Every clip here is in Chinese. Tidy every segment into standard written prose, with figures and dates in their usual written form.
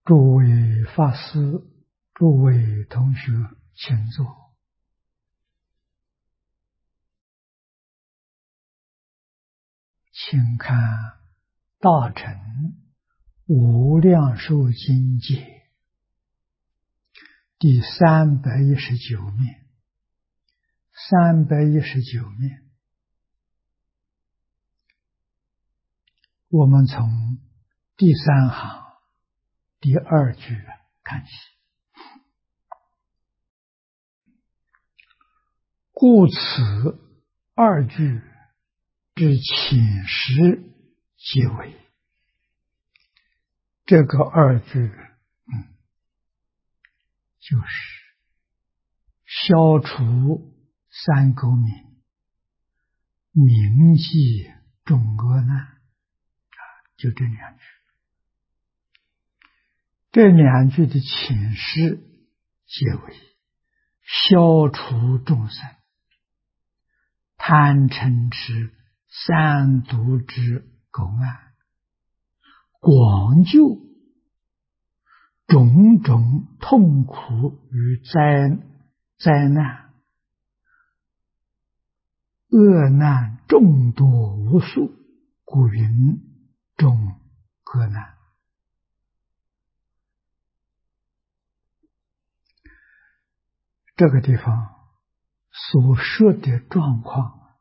诸位法师，诸位同学，请坐。请看《大乘无量寿经解》第319面，319面，我们从第3行第2句看起。故此2句之寝食皆为。这个2句就是消除三垢名，铭记众恶难，就这2句。这2句的寝食皆为消除众生贪嗔痴三毒之垢难，广救种种痛苦与灾难，恶难众多无数，故云众恶难。这个地方所说的状况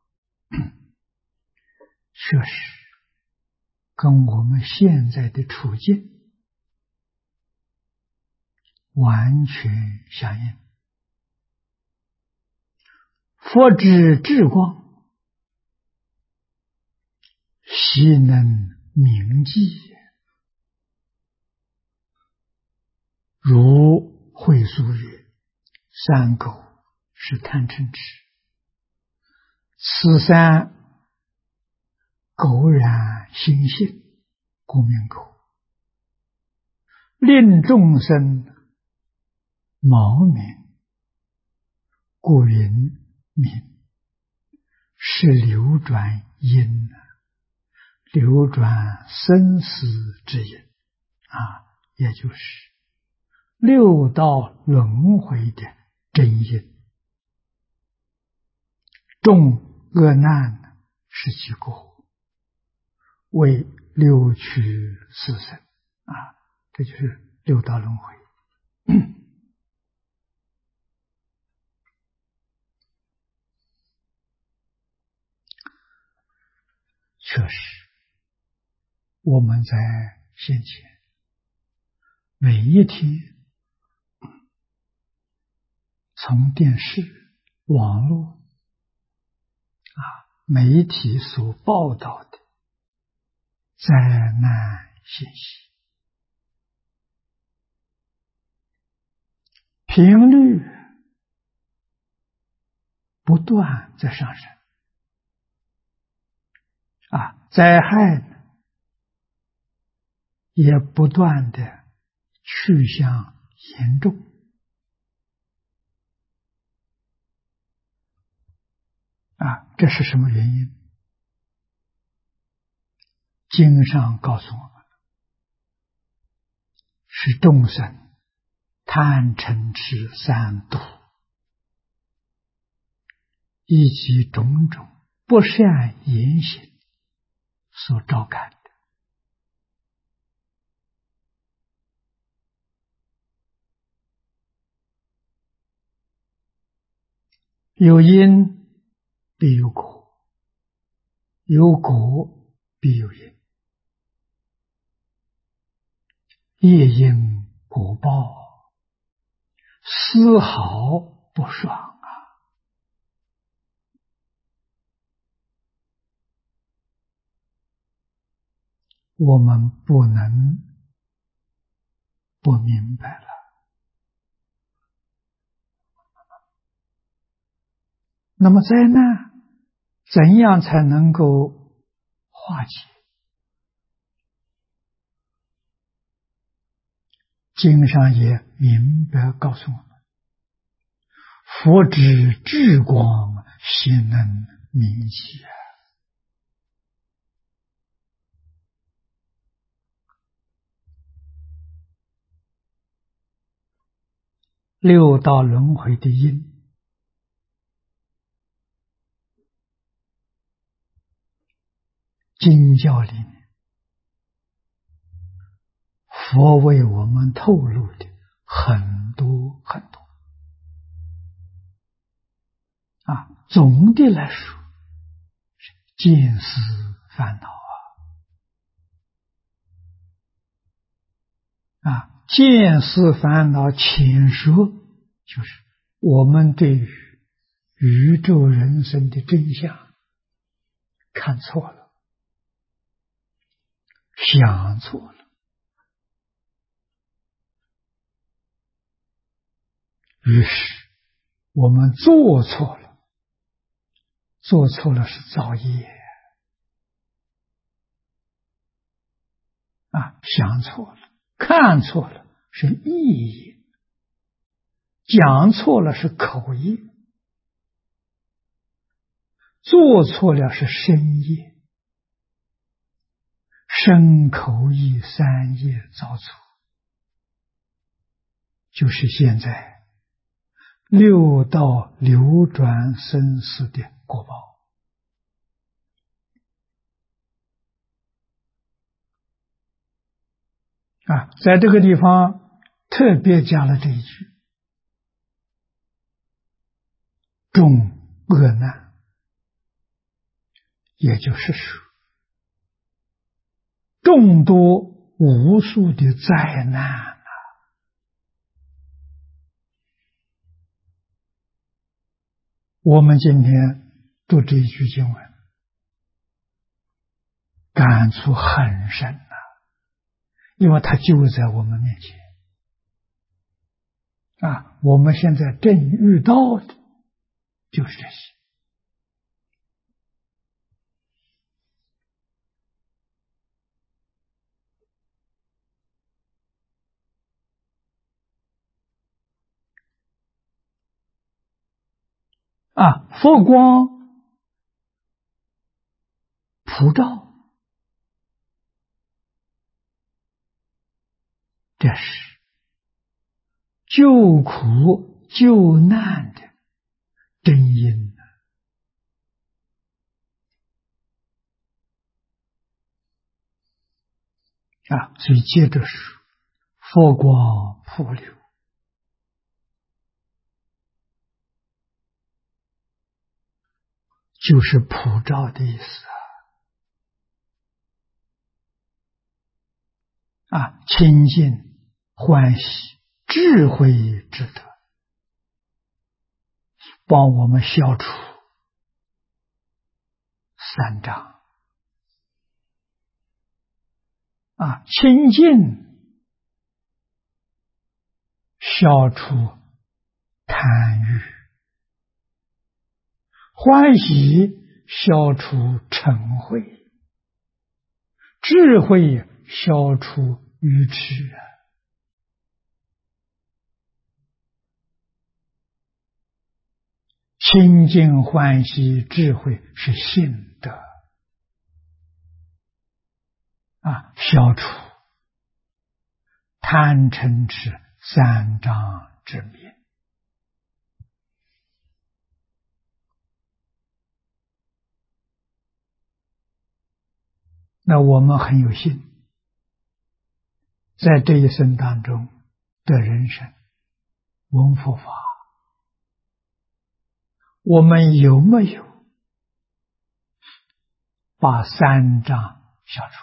确实跟我们现在的处境完全相应。佛之智光，悉能铭记，如会疏曰：三垢是贪嗔痴，此三垢染心性，故名垢。令众生盲冥，故云冥，是流转因，流转生死之因也就是六道轮回的真因。众恶难是其果，为六趣四生这就是六道轮回。确实，我们在先前每一天从电视、网络媒体所报道的灾难信息，频率不断在上升灾害也不断的趋向严重这是什么原因？经上告诉我们，是众生贪嗔痴三毒以及种种不善言行所招感的。有因必有果，有果必有因，业因果报，丝毫不爽我们不能不明白了。那么灾难怎样才能够化解？经上也明白告诉我们，佛之智光，悉能铭记六道轮回的因。经教里面，佛为我们透露的很多很多总的来说，见思烦恼见思烦恼浅说，就是我们对于宇宙人生的真相看错了，想错了，于是我们做错了，做错了是造业想错了，看错了是意业，讲错了是口业，做错了是身业，身口意三业造错，就是现在六道流转生死的果报在这个地方特别加了这一句：众恶难，也就是说，众多无数的灾难我们今天读这一句经文，感触很深因为它就在我们面前我们现在正遇到的就是这些佛光普照，这是救苦救难的真因所以接着说，佛光普流，就是普照的意思清净欢喜智慧之德，帮我们消除三障清净消除贪欲，欢喜消除嗔恚，智慧消除愚痴清净欢喜智慧是性德消除贪嗔痴三障之灭。那我们很有幸，在这一生当中的人生闻佛法，我们有没有把三障消除？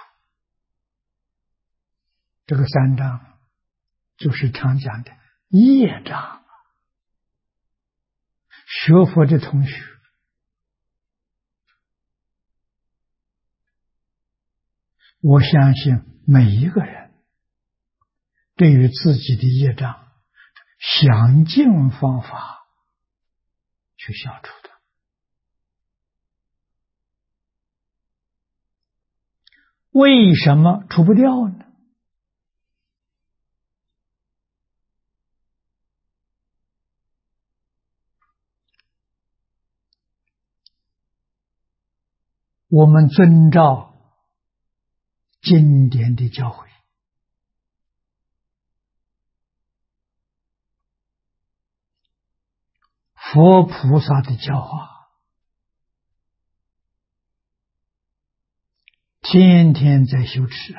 这个三障就是常讲的业障。学佛的同学，我相信每一个人对于自己的业障想尽方法去消除的。为什么除不掉呢？我们遵照经典的教诲， 佛菩萨的教化，天天在修持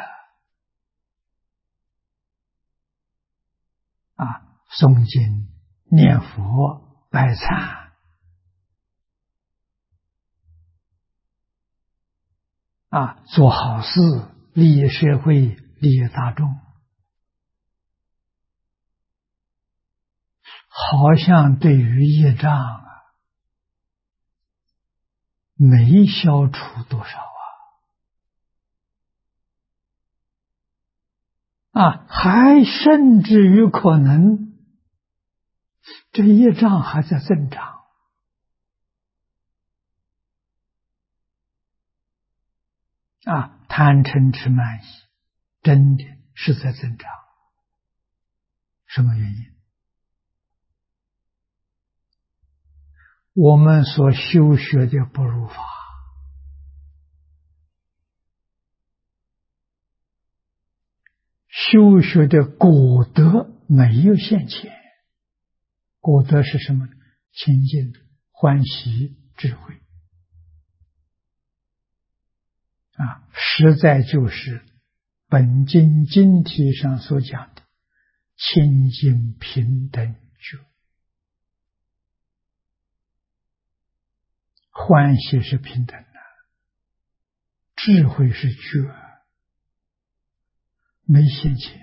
诵经、念佛、拜忏做好事，利益社会，利益大众，好像对于业障没消除多少还甚至于可能这业障还在增长贪嗔痴慢疑真的是在增长。什么原因？我们所修学的不如法，修学的果德没有现前。果德是什么呢？清净、欢喜、智慧实在就是本经经题上所讲的清净平等觉。欢喜是平等的，智慧是觉，没现前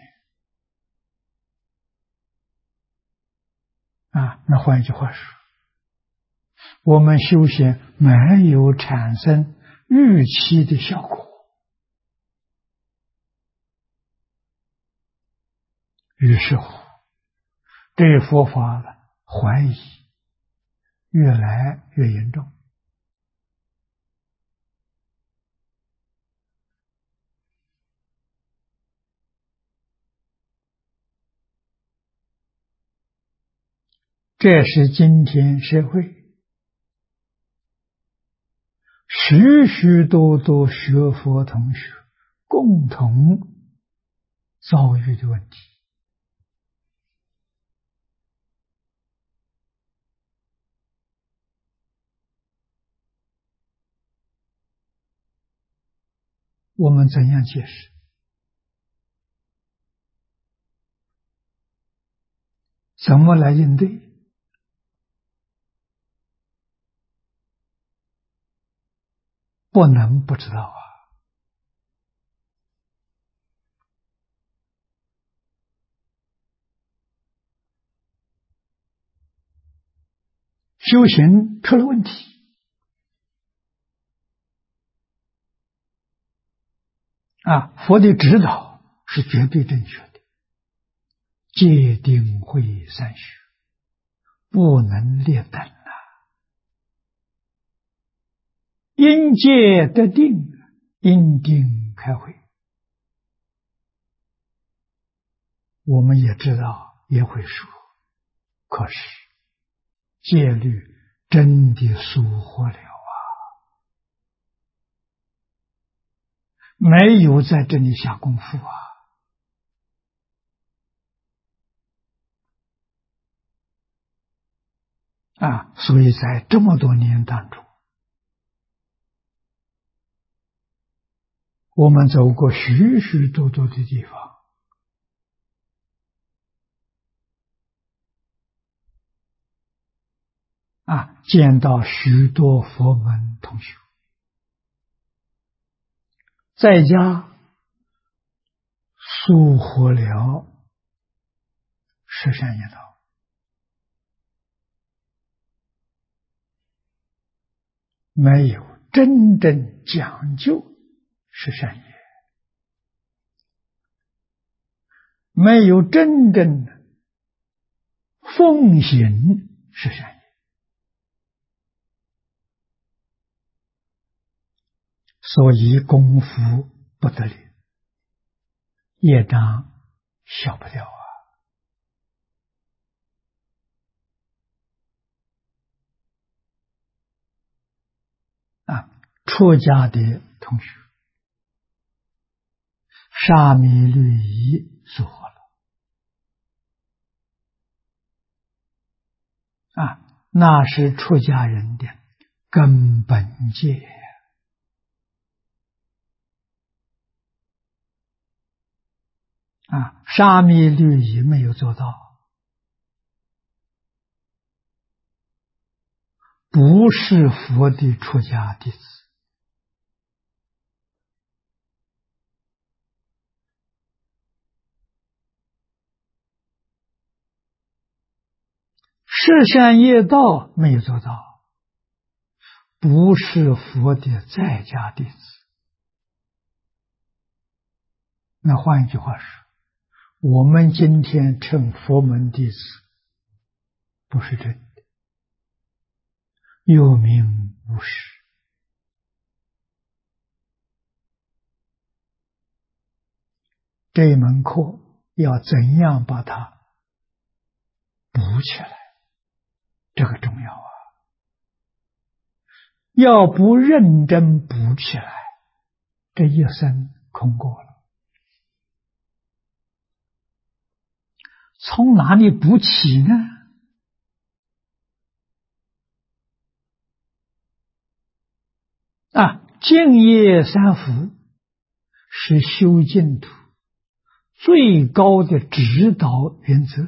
那换一句话说，我们修行没有产生预期的效果，于是乎对佛法的怀疑越来越严重。这是今天社会许许多多学佛同学共同遭遇的问题。我们怎样解释？怎么来应对？不能不知道修行出了问题佛的指导是绝对正确的，戒定慧三学不能劣等因戒得定，因定开慧。我们也知道也会说，可是戒律真的疏忽了没有在这里下功夫所以在这么多年当中，我们走过许许多多的地方见到许多佛门同学在家疏忽了十善业道，没有真正讲究十善业，没有真正的奉行十善业，所以功夫不得力，业障消不掉出家的同学沙弥律仪疏忽了那是出家人的根本戒沙弥律仪没有做到，不是佛的出家弟子。十善业道没有做到，不是佛的在家弟子。那换一句话说，我们今天称佛门弟子，不是真的，有名无实。这一门课要怎样把它补起来，这个重要啊！要不认真补起来，这一生空过了。从哪里补起呢？净业三福是修净土最高的指导原则。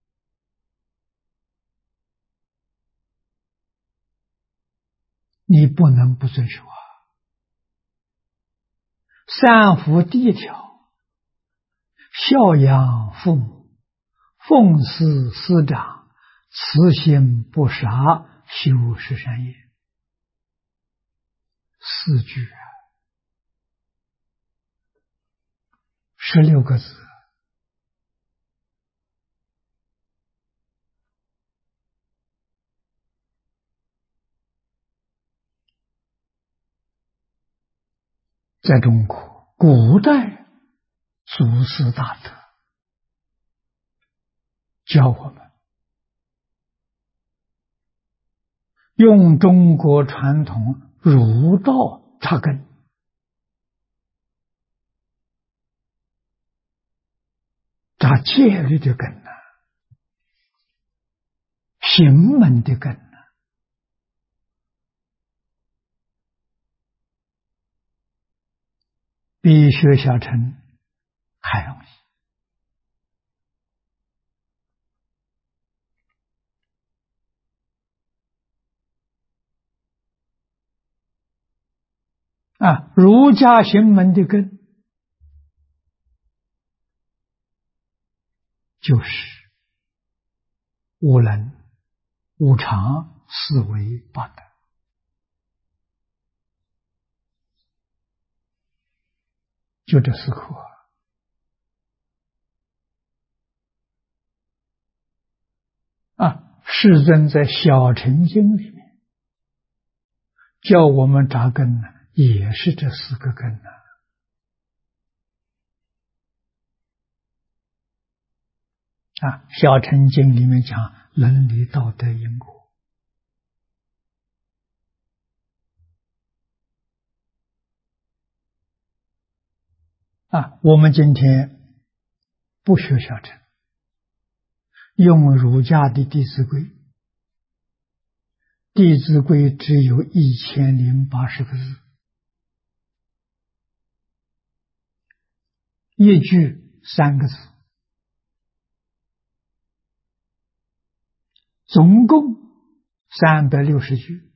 你不能不遵守啊！三福第一条，孝养父母，奉事师长，慈心不杀，修十善业。四句16个字。在中国古代祖师大德教我们用中国传统儒道扎根，扎戒律的根行门的根比学小乘还容易。儒家行门的根就是五伦、五常、四维、八德。就这4课世尊在小乘经里面教我们扎根呢，也是这4个根小乘经里面讲伦理道德因果我们今天不学小乘，用儒家的《弟子规》，《弟子规》只有1080个字，一句3个字，总共360句。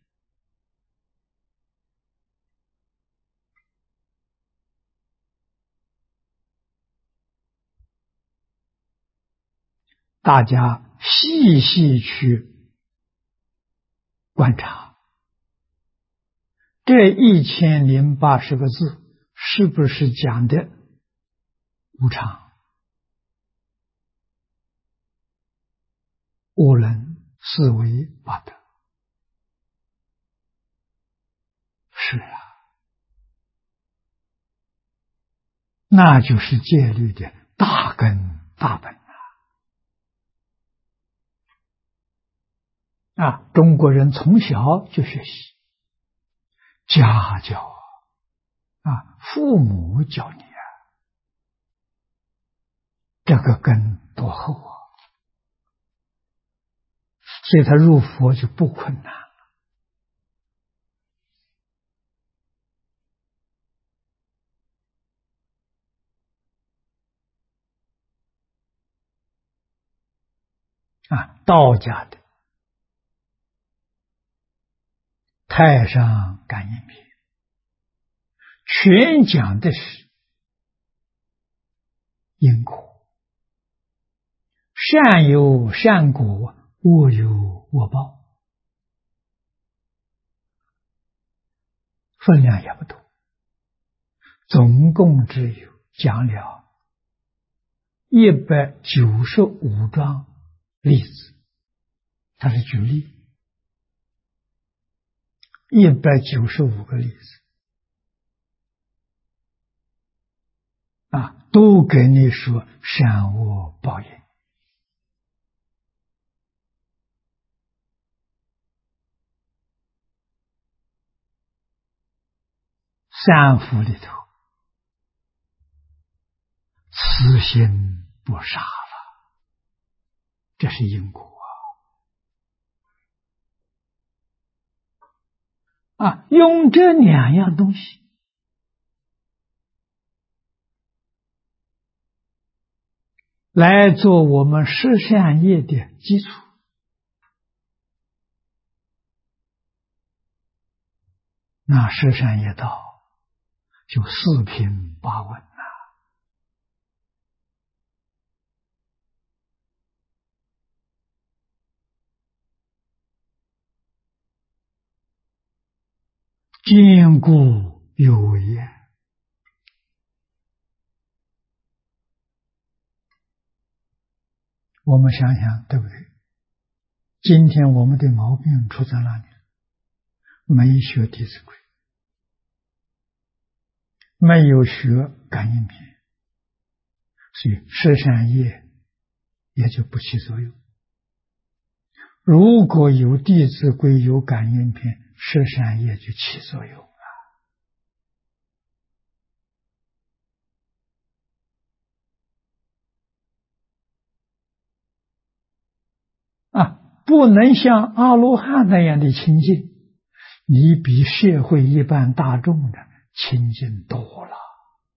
大家细细去观察，这1080个字是不是讲的无常、五伦、四维、八德？是那就是戒律的大根大本中国人从小就学习家教父母教你这个根多厚所以他入佛就不困难啊。道家的太上感应篇全讲的是因果，善有善果，恶有恶报，分量也不多，总共只有讲了195桩例子，它是举例195个例子啊，都给你说善恶报应。三福里头，慈心不杀了，这是因果啊！用这2样东西来做我们十善业的基础，那十善业道就四平八稳了。坚固有为也。我们想想对不对？今天我们的毛病出在哪里？没学《弟子规》，没有学感应篇，所以十善业也就不起作用。如果有《弟子规》有感应篇，十善业就起作用啊！不能像阿罗汉那样的清净，你比社会一般大众的清净多了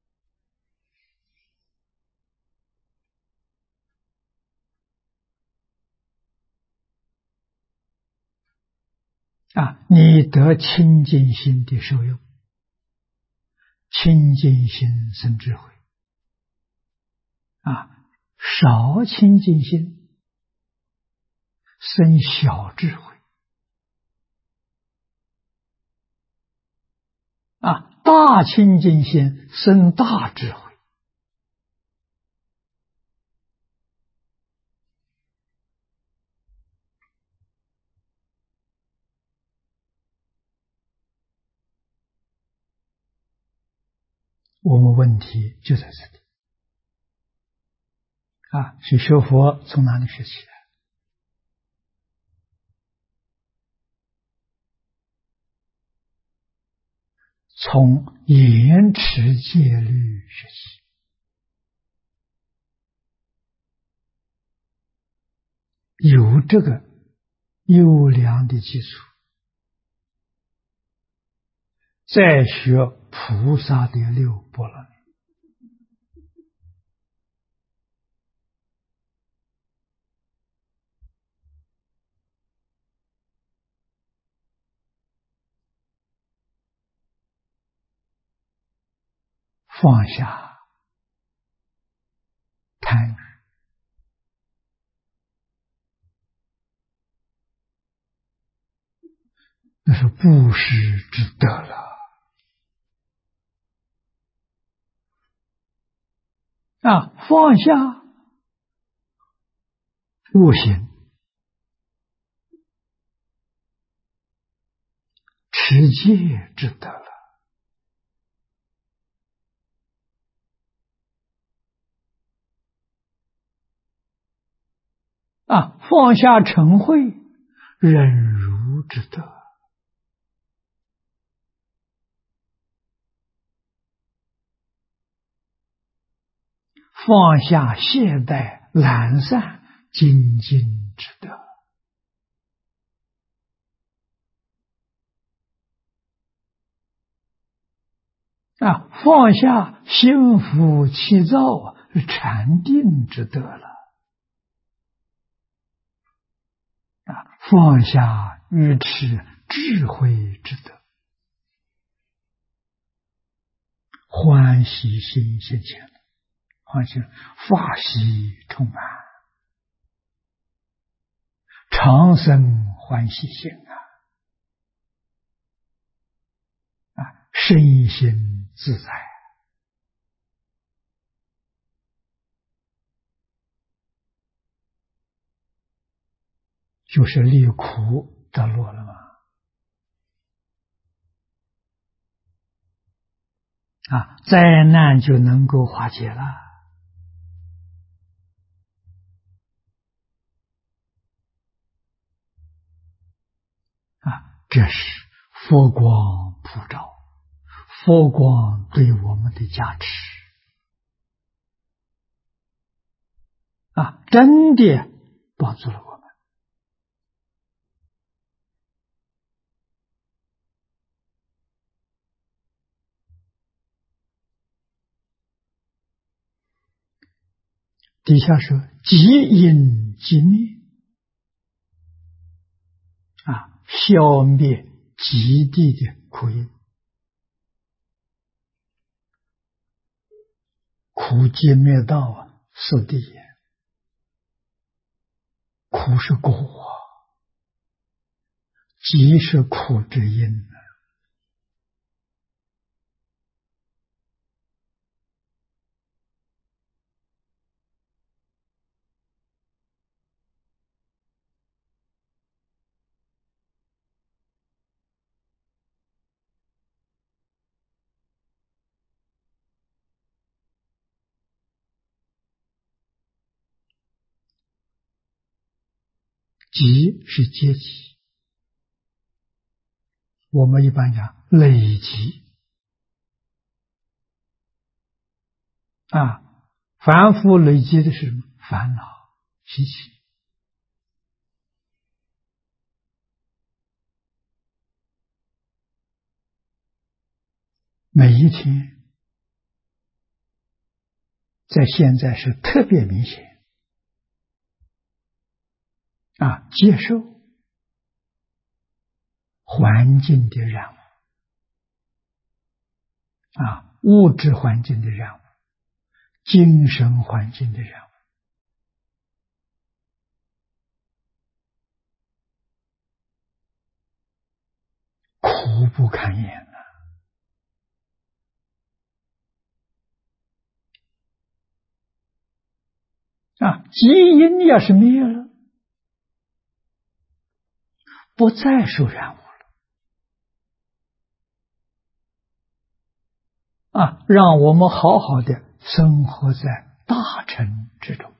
啊！你得清净心的受用，清净心生智慧啊，少清净心生小智慧啊，大清净心生大智慧。我们问题就在这里啊！所以学佛从哪里学起来？从严持戒律学习，有这个优良的基础，再学菩萨的六波罗蜜，放下贪欲，那是布施之德了啊！放下恶行，持戒之德了啊！放下嗔恚，忍辱之德。放下懈怠懒散精进之德放下心浮气躁是禅定之德了。放下愚痴智慧之德，欢喜心现前，欢喜法喜充满，常生欢喜心身心自在。就是离苦得乐了吗？灾难就能够化解了。这是佛光普照，佛光对我们的加持真的帮助了我们。底下说即因即灭消灭极地的苦因。苦集灭道是地也，苦是果，集是苦之因。集是阶级，我们一般讲累积凡夫累积的是什么？烦恼习气。每一天在现在是特别明显接受环境的染污物质环境的染污，精神环境的染污，苦不堪言基因要是灭了，不再受染污了让我们好好的生活在大乘之中，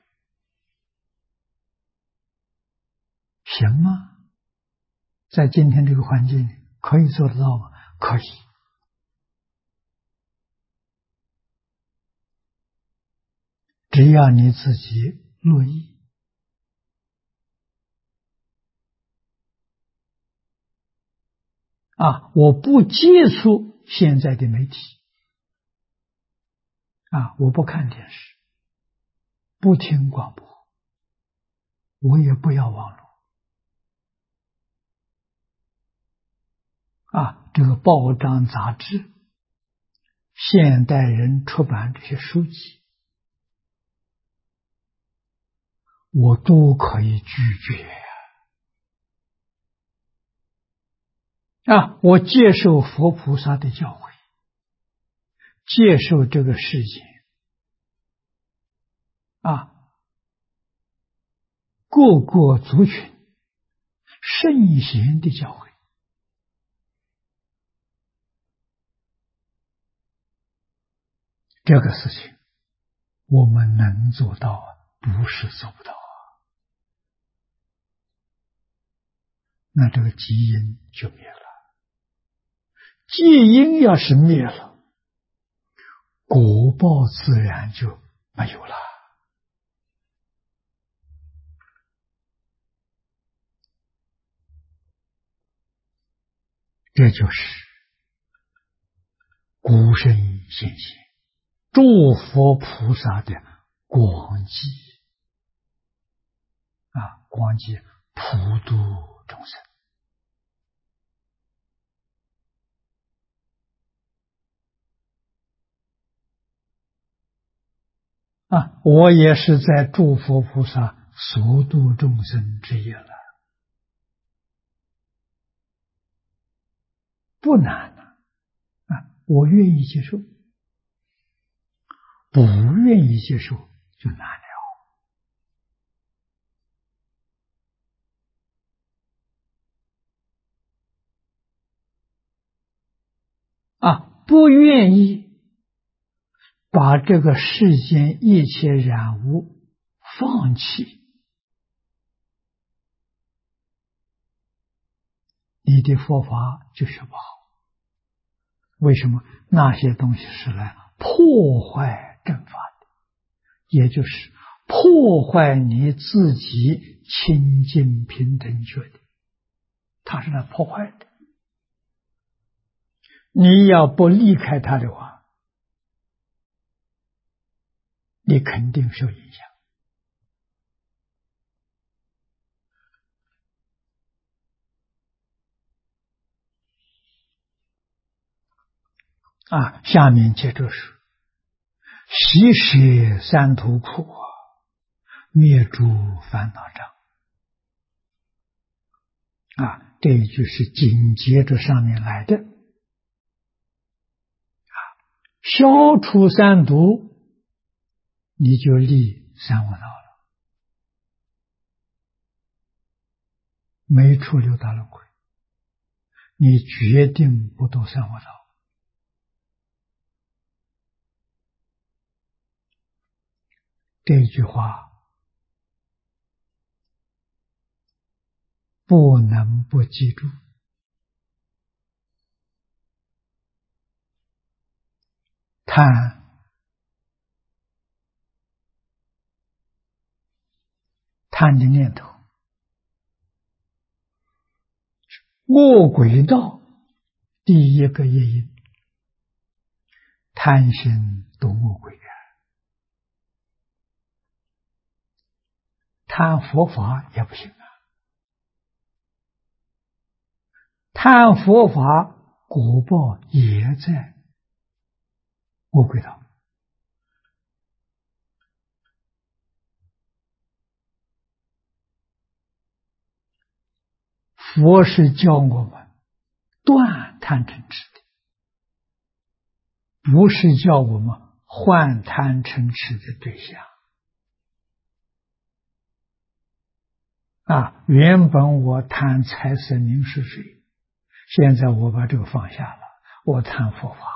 行吗？在今天这个环境里可以做得到吗？可以。只要你自己乐意我不接触现在的媒体我不看电视，不听广播，我也不要网络这个报章杂志，现代人出版这些书籍，我都可以拒绝我接受佛菩萨的教诲，接受这个世界各个族群圣贤的教诲，这个事情我们能做到不是做不到那这个基因就灭了。基因要是灭了，果报自然就没有了。这就是孤身现前，诸佛菩萨的广济广济普度众生我也是在诸佛菩萨所度众生之一了，不难我愿意接受，不愿意接受就难了。不愿意把这个世间一切染污放弃，你的佛法就是不好。为什么？那些东西是来破坏正法的，也就是破坏你自己清净平等觉的，它是来破坏的。你要不离开它的话，你肯定受影响。下面接着说，习舍三途苦，灭诸烦恼障。这一句是紧接着上面来的。消除三毒，你就离三恶道了，没出六道轮回，你决定不堕三恶道。这句话不能不记住。贪的念头，恶鬼道第一个业因，贪心堕恶鬼贪佛法也不行贪佛法果报也在恶鬼道。佛是教我们断贪嗔痴的，不是叫我们换贪嗔痴的对象。原本我贪财色名食睡，现在我把这个放下了，我贪佛法，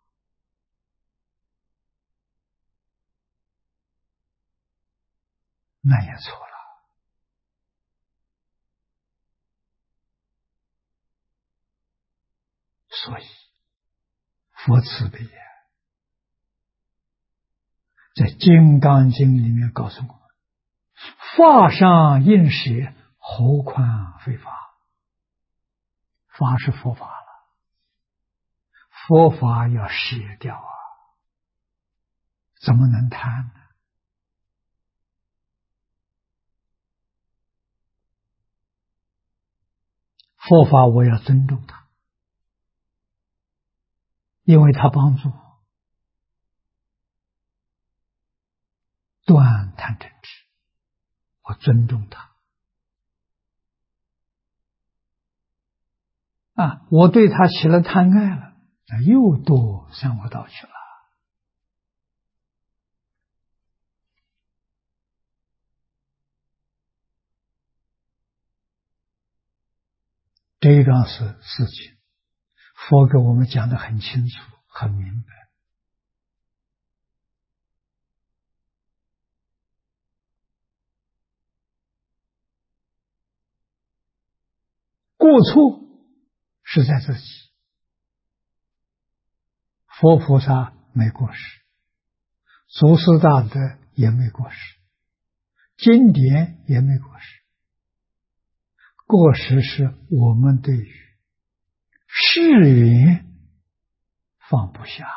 那也错了。所以佛慈悲在《金刚经》里面告诉我们，法上应舍，何况非法。法是佛法了，佛法要舍掉怎么能贪呢？佛法我要尊重它，因为它帮助我断贪嗔痴，我尊重它我对它起了贪爱了，又堕三恶道去了。这一桩事情，佛给我们讲得很清楚很明白。过错是在自己，佛菩萨没过失，祖师大德也没过失，经典也没过失，过失是我们对于世缘放不下。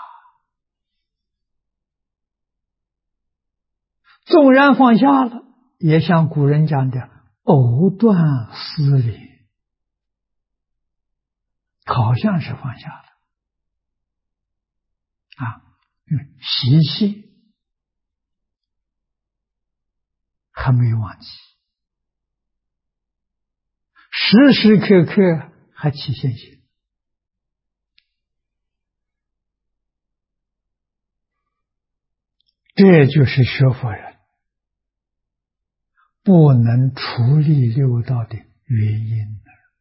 纵然放下了，也像古人讲的藕断丝连，好像是放下了习气还没有忘记，时时刻刻还起现行。这就是学佛人不能处理六道的原因。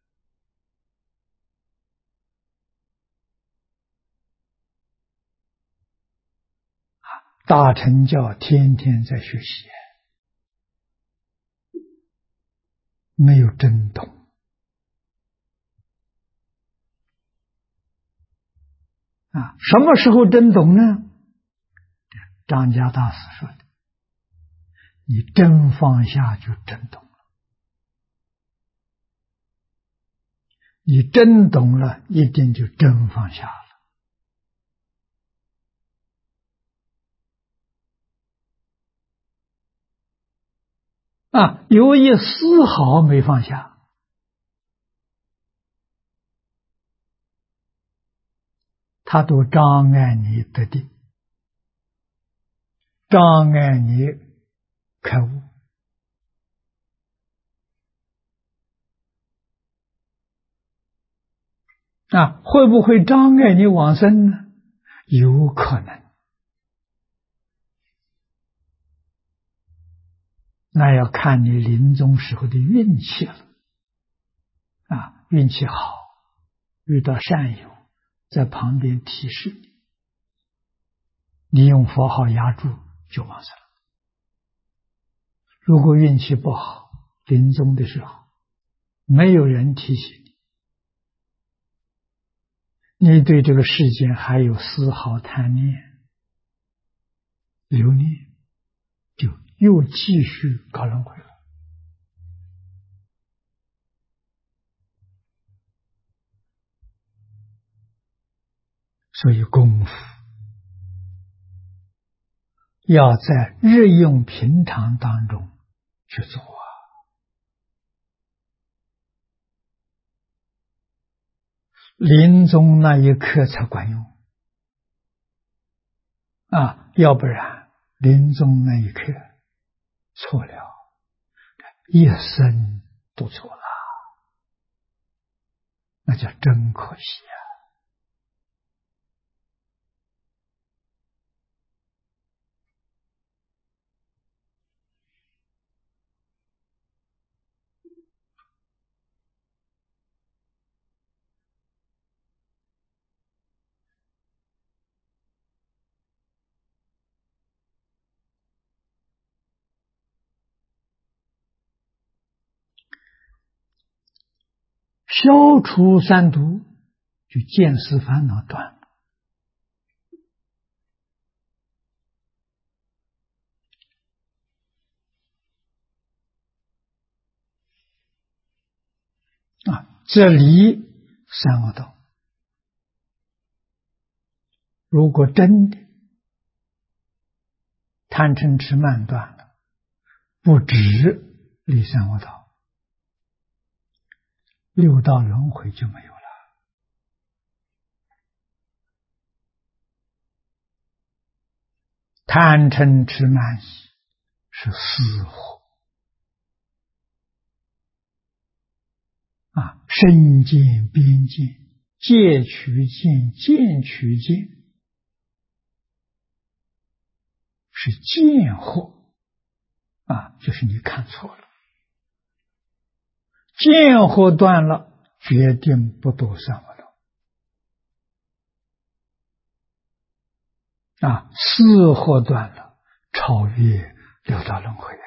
大乘教天天在学习，没有真懂什么时候真懂呢？张家大师说的，你真放下就真懂了，你真懂了，一定就真放下了有一丝毫没放下，他都障碍你得定，障碍你开悟会不会障碍你往生呢？有可能，那要看你临终时候的运气了运气好，遇到善友在旁边提示你用佛号压住就往生了。如果运气不好，临终的时候没有人提醒你对这个世间还有丝毫贪念留念，就又继续搞轮回了。所以功夫要在日用平常当中去做临终那一刻才管用要不然临终那一刻错了，一生都错了，那叫真可惜消除三毒，就见思烦恼断这离三恶道。如果真的贪嗔痴慢断了，不止离三恶道，六道轮回就没有了。贪嗔痴慢疑是死火身见边见，戒取见，见取见，是见惑就是你看错了。见惑断了，决定不堕三恶道四惑断了，超越六道轮回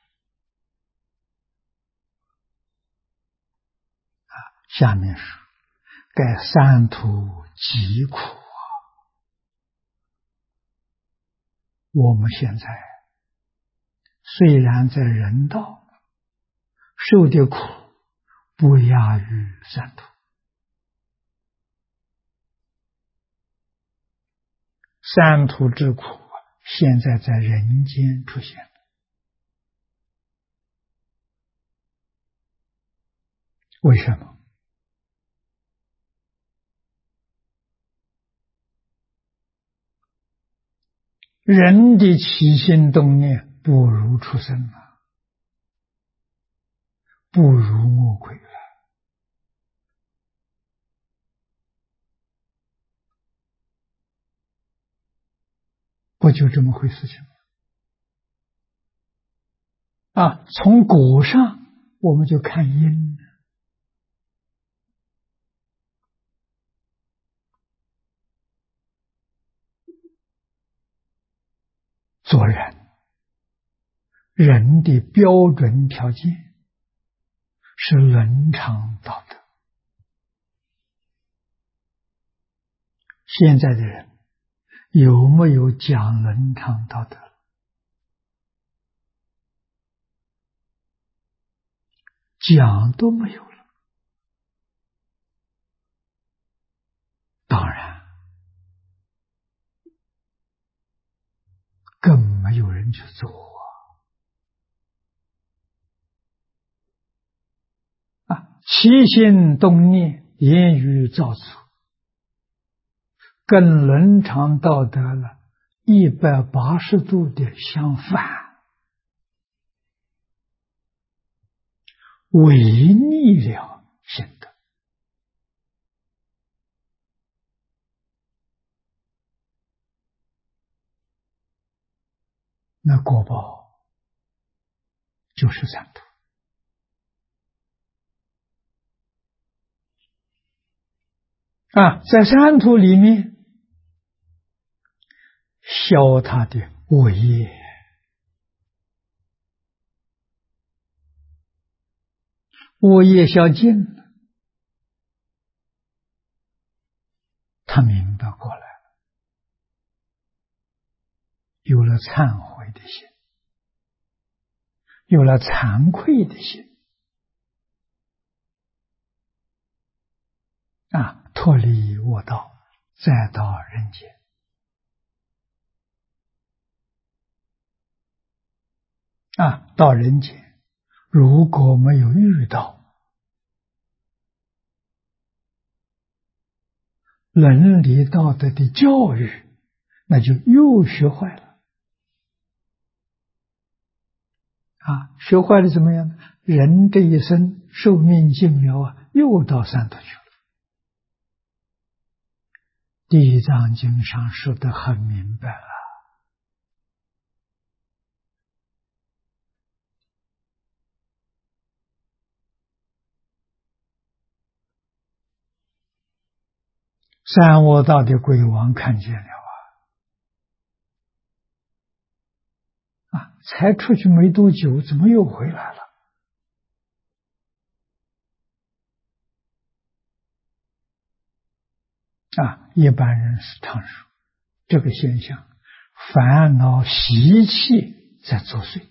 下面是盖三途极苦我们现在虽然在人道受的苦不亚于三途三途之苦现在在人间出现了。为什么？人的起心动念不如畜生啊，不如魔鬼啊，不就这么回事情啊？从果上我们就看因了。做人，人的标准条件是伦常道德。现在的人有没有讲伦常道德？讲都没有了。当然，更没有人去做啊！起心动念、言语造作，跟伦常道德了180度的相反，违逆了心德。那果报就是三途啊！在三途里面消他的恶业，恶业消尽了，他明白过来了，有了忏悔的心，有了惭愧的心啊，脱离恶道，再到人间啊，到人间如果没有遇到伦理道德的教育，那就又学坏了啊！学坏了怎么样呢？人这一生寿命尽了啊，又到三途去了。地藏经上说得很明白了，三恶道的鬼王看见了啊，才出去没多久，怎么又回来了？啊，一般人是常说这个现象，烦恼习气在作祟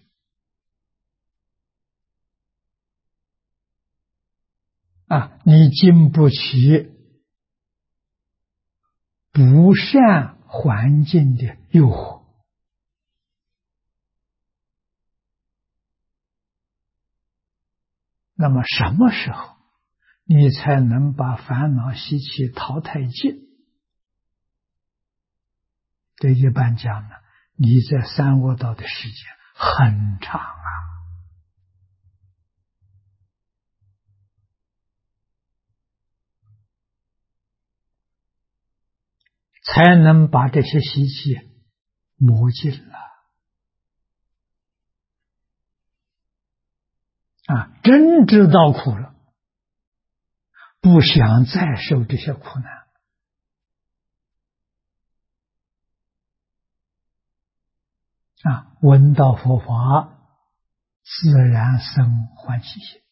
啊，你经不起不善环境的诱惑，那么什么时候你才能把烦恼习气淘汰尽？对一般讲呢，你在三恶道的时间很长啊，才能把这些习气磨尽了啊，真知道苦了，不想再受这些苦难啊，闻到佛法自然生欢喜心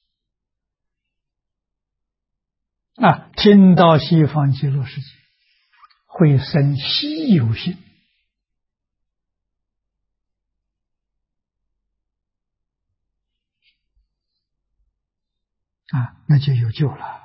啊，听到西方极乐世界会生稀有心啊，那就有救了。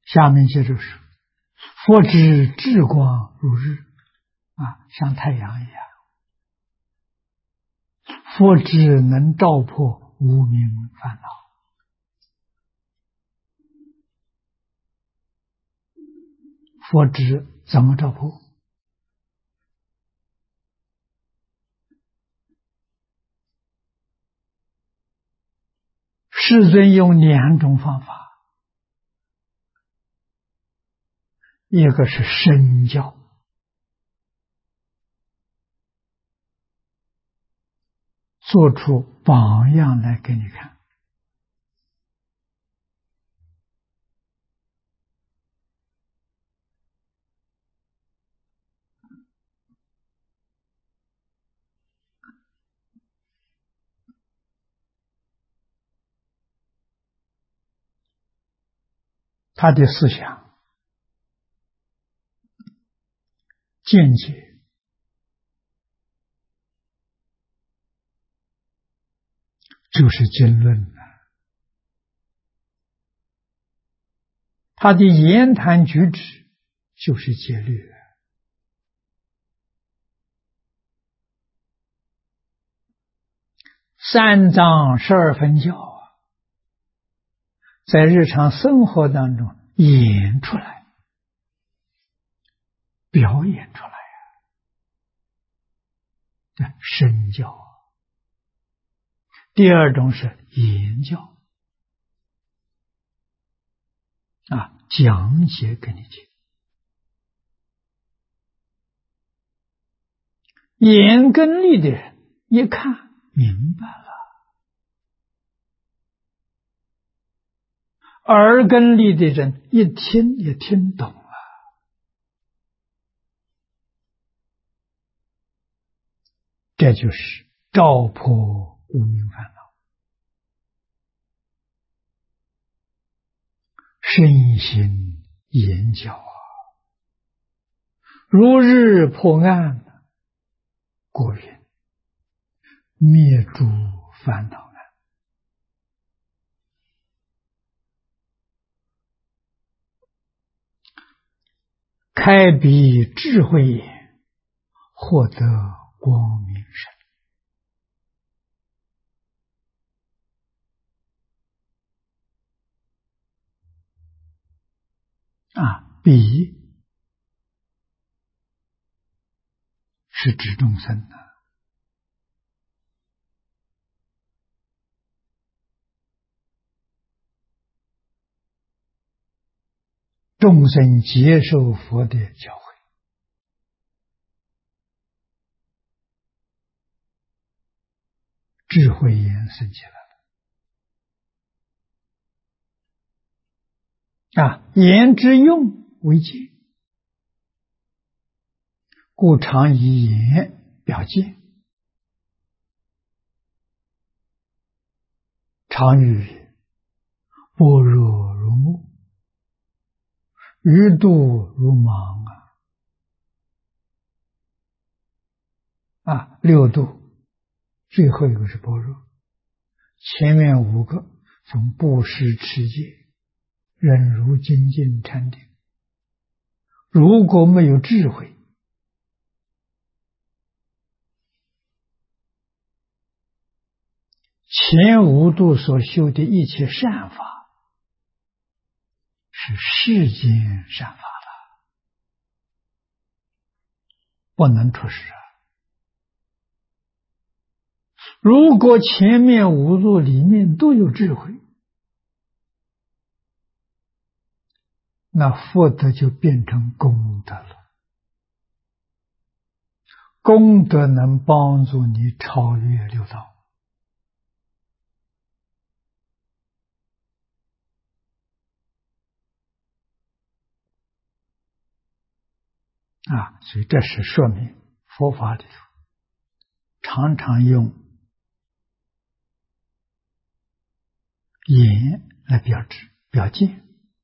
下面接着说：佛之智光如日，像太阳一样。佛智能照破无明烦恼。佛智怎么照破？世尊用两种方法，一个是身教，做出榜样来给你看。他的思想、见解就是经论，他的言谈举止就是戒律。三藏十二分教在日常生活当中演出来，表演出来身教。第二种是言教，讲解给你听。眼根利的人一看明白了，耳根利的人一听也听懂了。这就是照破无明烦恼，身心言教如日破暗，果云灭诸烦恼。开彼智慧眼，获得光明身。彼是指众生的。众生接受佛的教诲，智慧眼生起来了。言之用为戒，故常以言表戒。常语般若如目，愚度如盲六度，最后一个是般若，前面五个从布施、持戒、忍辱、精进、禅定。如果没有智慧，前五度所修的一切善法是世间善法了，不能出世。如果前面五度里面都有智慧，那福德就变成功德了。功德能帮助你超越六道。所以这是说明佛法里头常常用言来表示表见。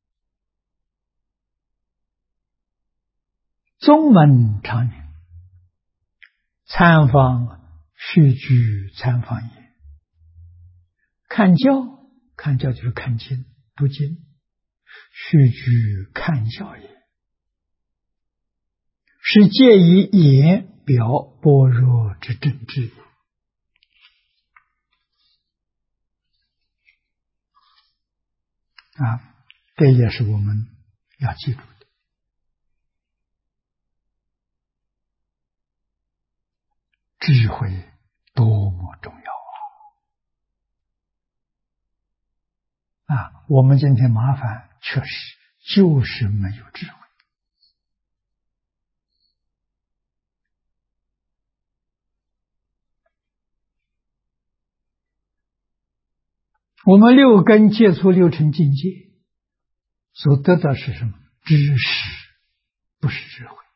宗门常云：参访须居参访也。看教就是看经、读经， 须居看教也，是借以言表般若之正智也。这也是我们要记住的。智慧多么重要我们今天麻烦确实就是没有智慧。我们六根接触六尘境界所得到是什么？知识，不是智慧。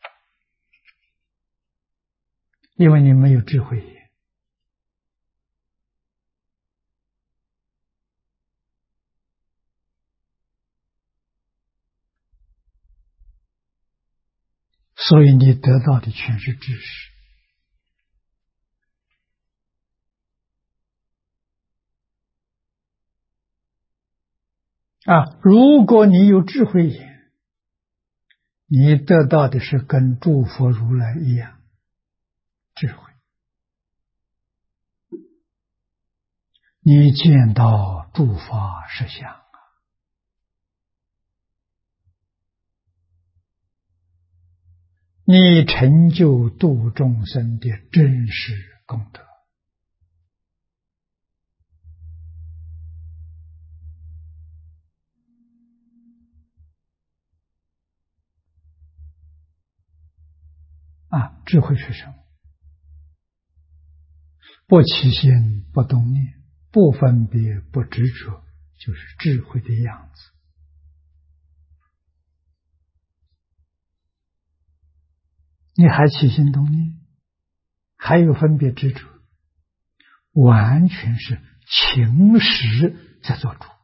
因为你没有智慧眼，所以你得到的全是知识。如果你有智慧眼，你得到的是跟诸佛如来一样智慧。你见到诸法实相，你成就度众生的真实功德。智慧是什么？不起心，不动念，不分别，不执着，就是智慧的样子。你还起心动念，还有分别执着，完全是情识在做主。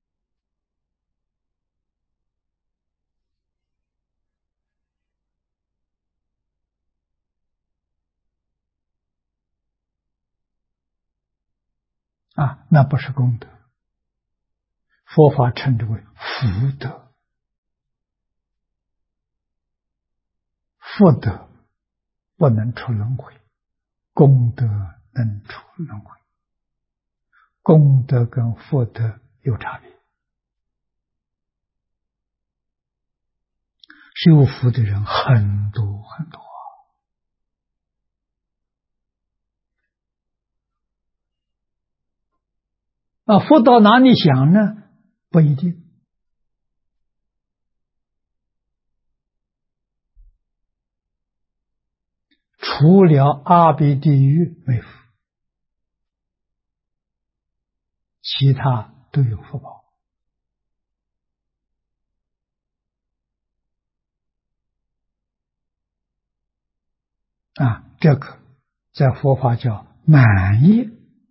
那不是功德，佛法称之为福德。福德不能出轮回，功德能出轮回。功德跟福德有差别。修福的人很多很多。福到哪里想呢？不一定。除了阿鼻地狱没福，其他都有福报。这个在佛法叫满业。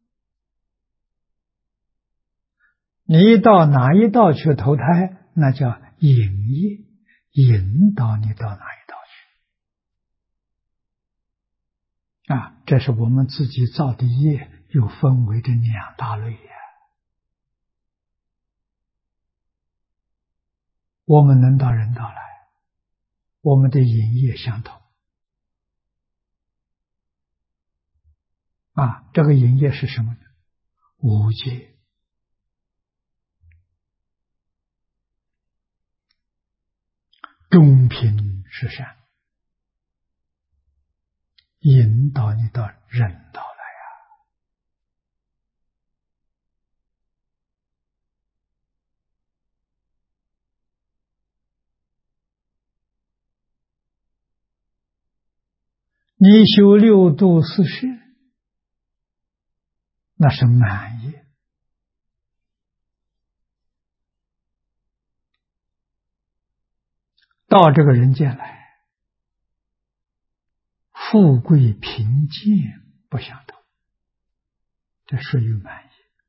你到哪一道去投胎，那叫引业，引导你到哪一道去。这是我们自己造的业，又分为这两大类。我们能到人道来，我们的引业相同。这个引业是什么呢？无戒。中品是善，引导你到人道来。你修六度四摄，那是满业。到这个人间来，富贵贫贱不相同，这属于满业。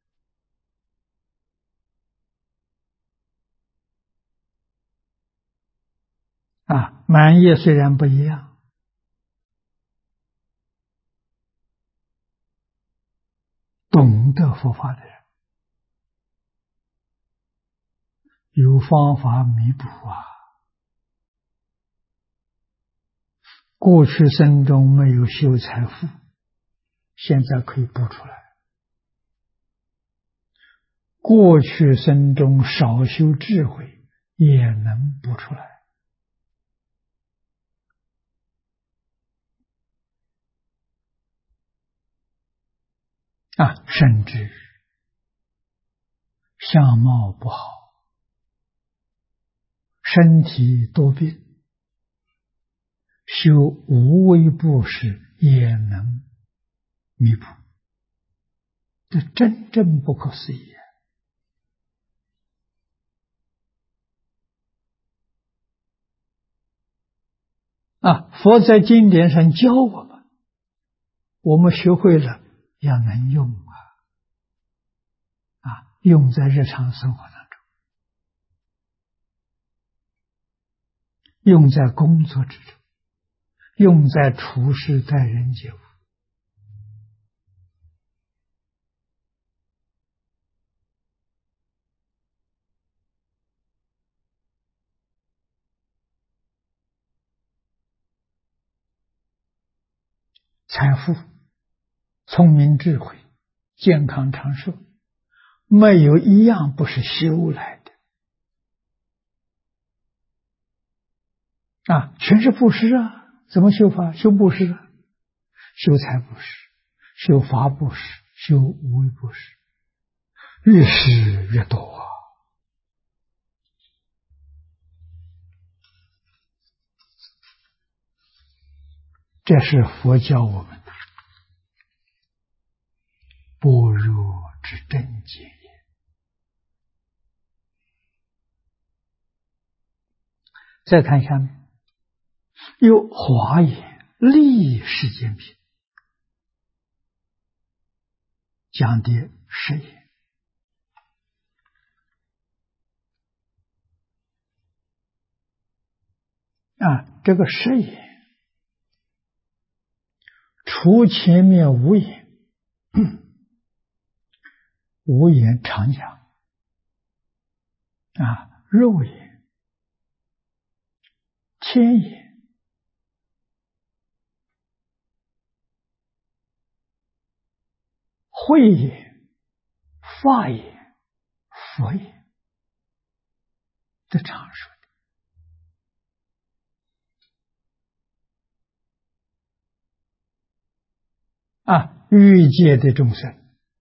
满业虽然不一样，懂得佛法的人有方法弥补啊。过去生中没有修财富，现在可以补出来。过去生中少修智慧，也能补出来。甚至相貌不好，身体多病，修无为布施也能弥补，这真正不可思议佛在经典上教我们，我们学会了要能用用在日常生活当中，用在工作之中，用在处事待人接物。财富、聪明智慧、健康长寿，没有一样不是修来的全是布施怎么修法？修布施修财布施，修法布施，修无为布施，越施越多这是佛教我们的般若之正见也。再看下面，有华严立世间品，讲的是言这个誓言除前面无言，无言常讲肉言、天言、慧言、法言、佛言，这常说欲界的众生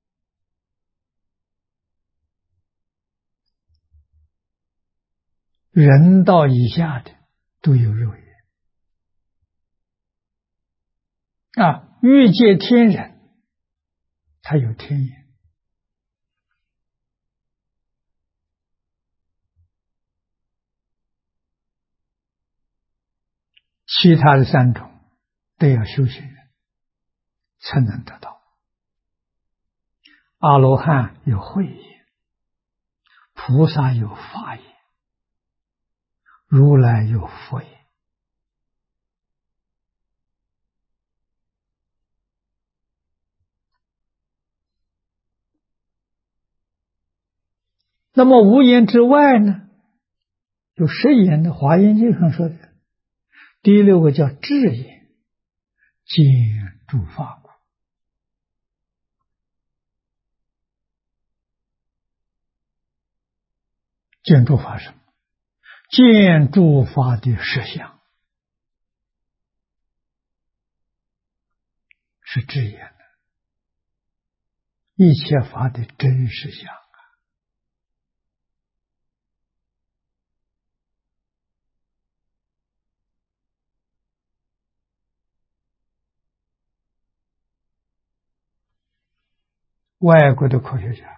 人道以下的都有肉眼欲界天人他有天眼，其他的三种都要修行人才能得到。阿罗汉有慧眼，菩萨有法眼，如来有佛眼。那么无眼之外呢，有十眼的，《华严经》上说的，第六个叫智眼，见诸法故。见诸法什么？见诸法的实相，是智眼的，一切法的真实相外国的科学家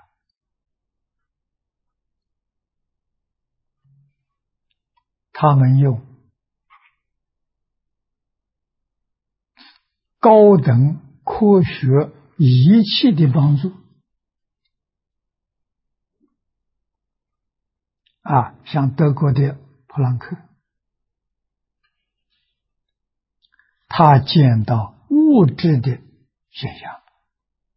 他们用高等科学仪器的帮助像德国的普朗克，他见到物质的现象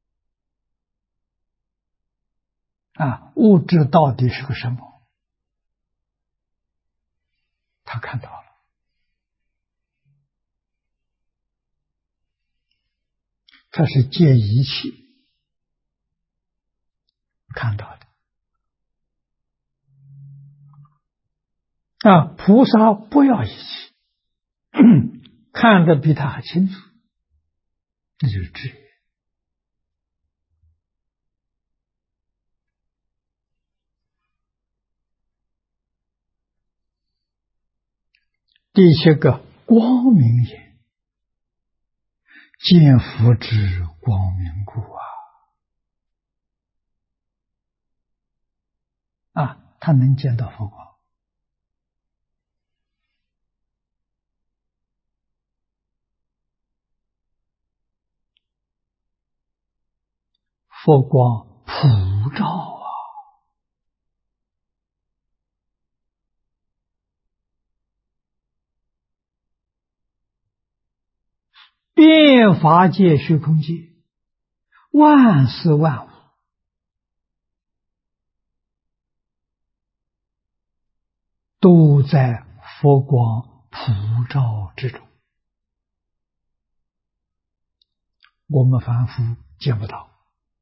物质到底是个什么？ 他看到了，他是借仪器看到的。菩萨不要仪器，看得比他还清楚，那就是智慧。第7个光明眼，见佛之光明故他能见到佛光。佛光普照遍法界虚空界，万事万物都在佛光普照之中，我们凡夫见不到。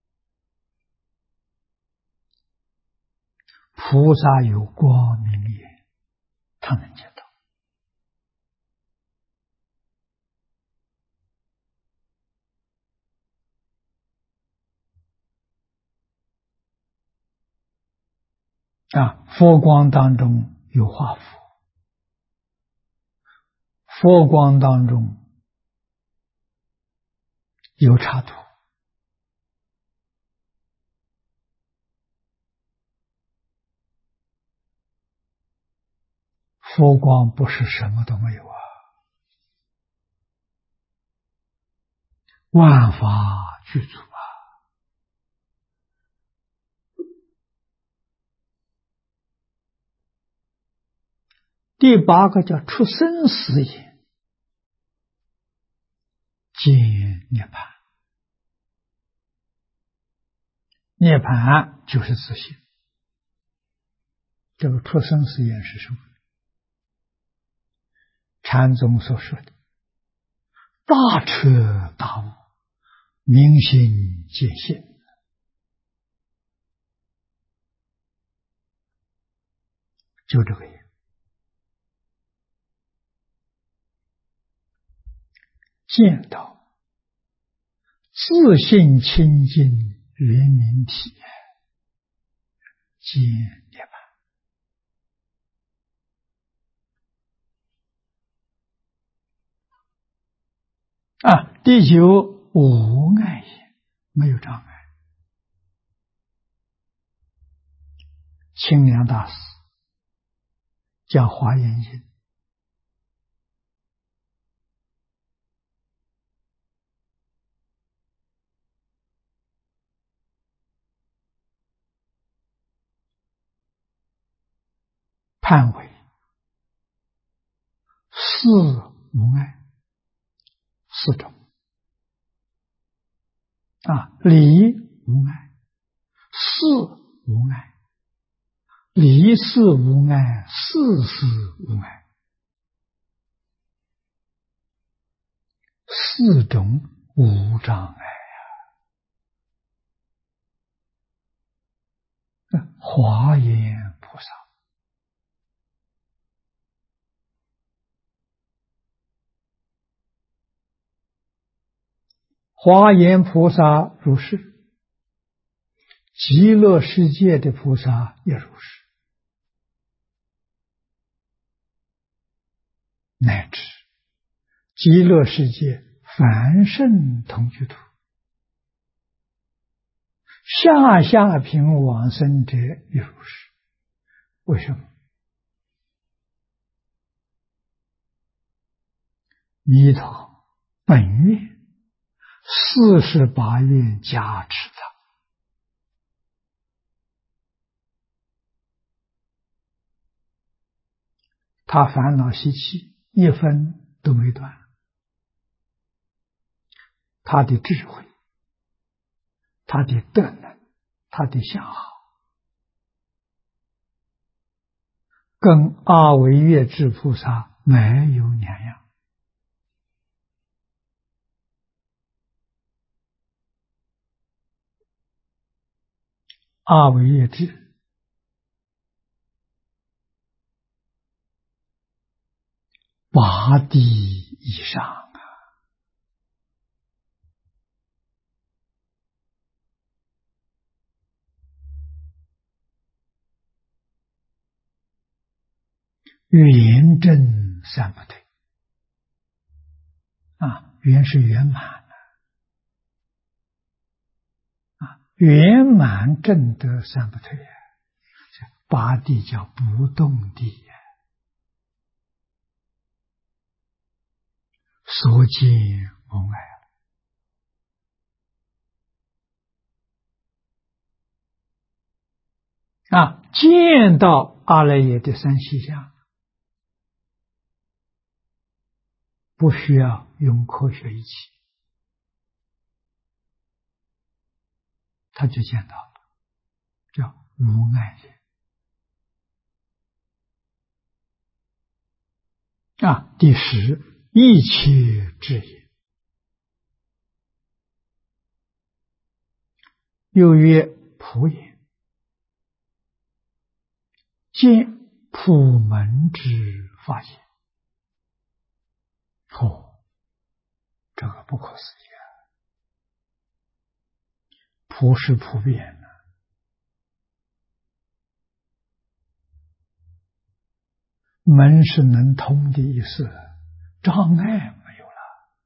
菩萨有光明眼，他能见到。佛光当中有化佛，佛光当中有插图，佛光不是什么都没有万法具足第8个叫出生死眼，见涅槃。涅槃就是自性。这个出生死眼是什么？禅宗所说的大彻大悟，明心见性，就这个眼。见到自性清净圆明体，见涅槃。第9无碍眼，没有障碍。清凉大师讲华严经，判为四无碍4种理无碍，事无碍，理事无碍，事事无碍，4种无障碍华严菩萨。华严菩萨如是，极乐世界的菩萨也如是，乃至极乐世界凡圣同居土，下下品往生者也如是。为什么？弥陀本愿48愿加持他烦恼习气一分都没断，他的智慧，他的德能，他的相好， 跟阿惟越致菩萨没有两样。阿惟越致8地以上啊，圆正三不退啊，圆是圆满的啊，圆满正得三不退啊，8地叫不动地呀，所见无碍啊，见到阿赖耶的三细相，不需要用科学仪器，他就见到了，叫无碍也啊。第10，一切智也，又曰普也，见普门之法也。这个不可思议啊！普是普遍的，门是能通的意思，障碍没有了。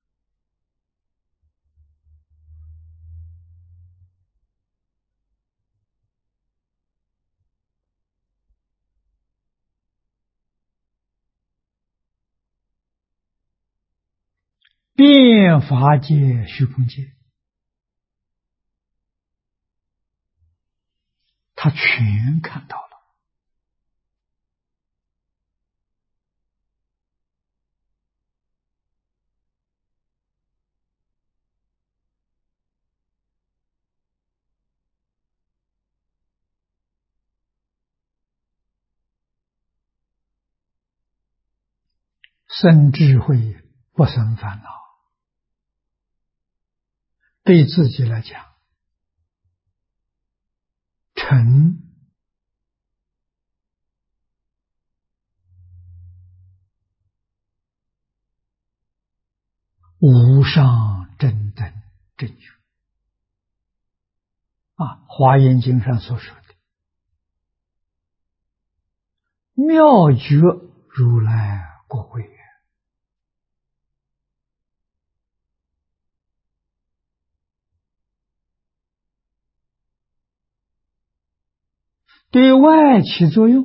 遍法界、虚空界，他全看到了。生智慧，不生烦恼。对自己来讲，成无上正等正觉啊，《华严经》上所说的妙觉如来果位。对外起作用，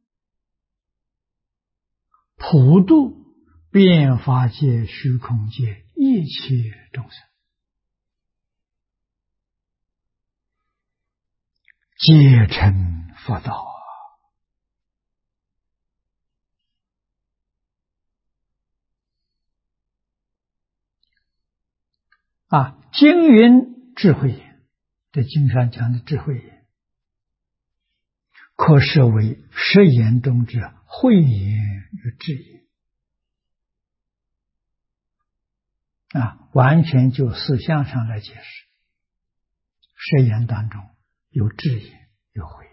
普度遍法界、虚空界一切众生，皆成佛道啊！经云智慧眼，这经上讲的智慧眼，可设为10眼中之慧眼与智眼啊，完全就思想上来解释，10眼当中有智眼，有慧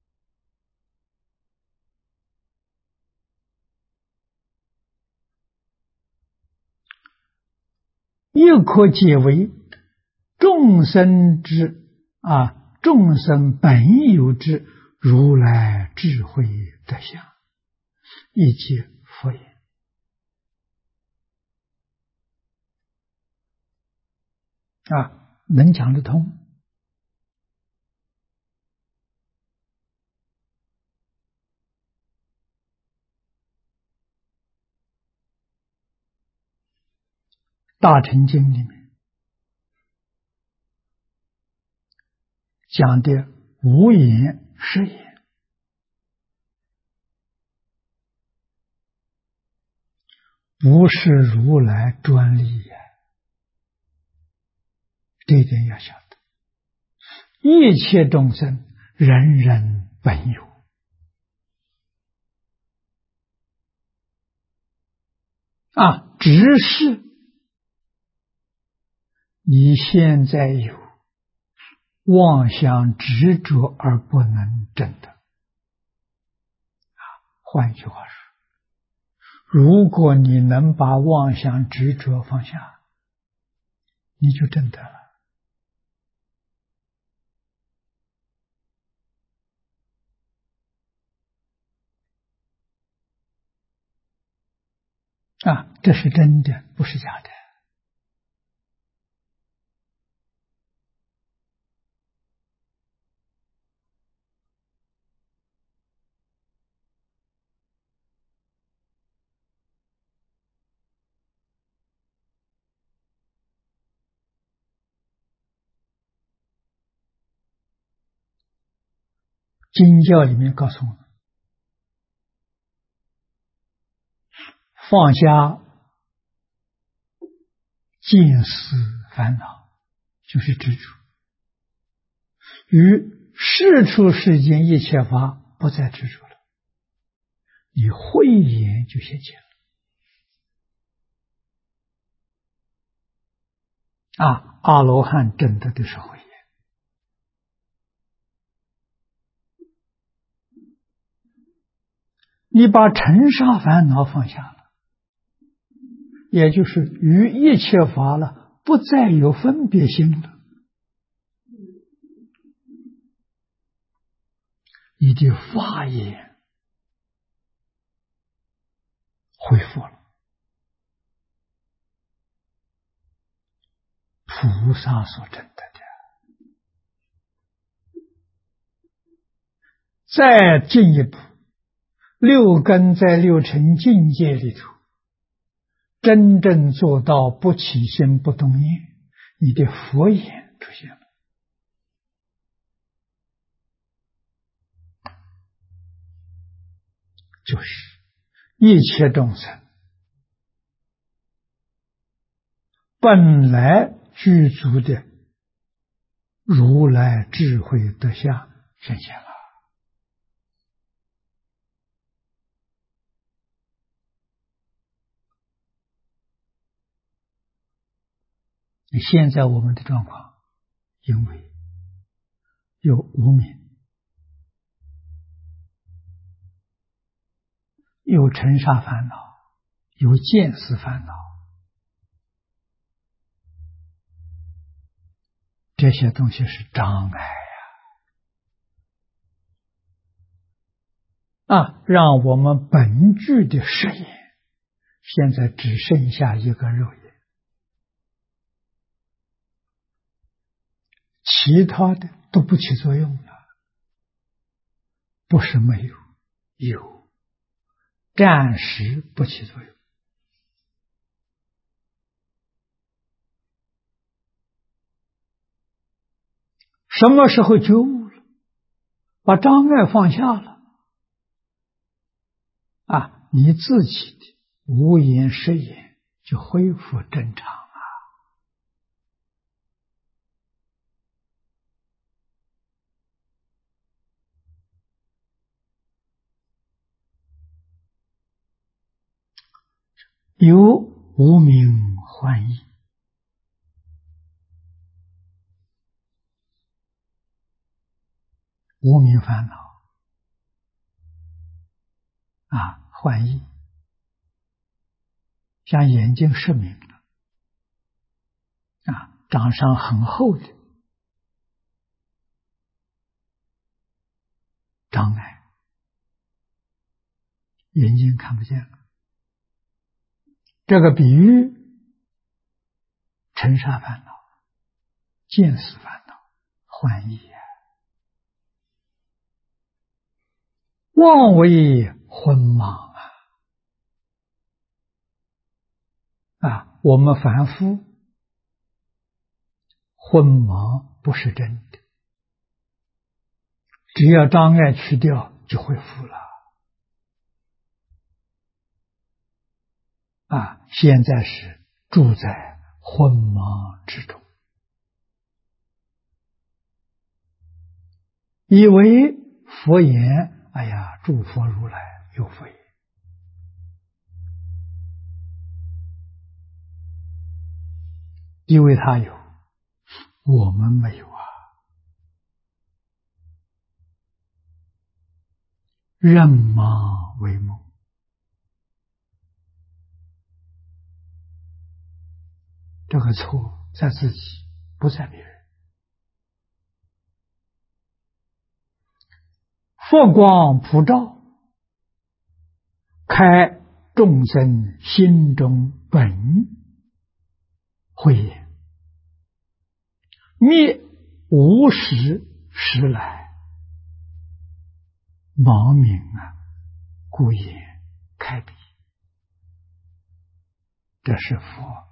眼，亦可解为众生本有之如来智慧德相，一切佛言啊，能讲得通。大乘经里面讲的无言是言，不是如来专利呀，这一点要晓得。一切众生人人本有只是你现在有妄想执着而不能证得。换句话说，如果你能把妄想执着放下，你就证得了。这是真的，不是假的。经教里面告诉我们，放下见思烦恼就是执着，于世出世间一切法不再执着了，你慧眼就现前了。阿罗汉证得的是慧眼。你把尘沙烦恼放下了，也就是于一切法了，不再有分别心了，你的法眼恢复了，菩萨所证得的。再进一步，六根在六尘境界里头，真正做到不起心不动念，你的佛眼出现了。就是一切众生本来具足的如来智慧德相显现了。现在我们的状况，因为有无明，有尘沙烦恼，有见思烦恼，这些东西是障碍让我们本具的视野现在只剩下一个肉眼，其他的都不起作用了。不是没有，有，暂时不起作用。什么时候觉悟了，把障碍放下了你自己的无眼识眼就恢复正常。由无明换意，无明烦恼换意，像眼睛失明了长上很厚的障碍，眼睛看不见了。这个比喻尘沙烦恼、见思烦恼换意妄为昏盲我们凡夫昏盲不是真的，只要障碍去掉就恢复了现在是住在昏盲之中，以为佛言诸佛如来有佛言， 因为他有，我们没有啊。认马为梦，这个错在自己，不在别人。佛光普照，开众生心中本慧眼，灭无始时来盲明啊，故眼开闭。这是佛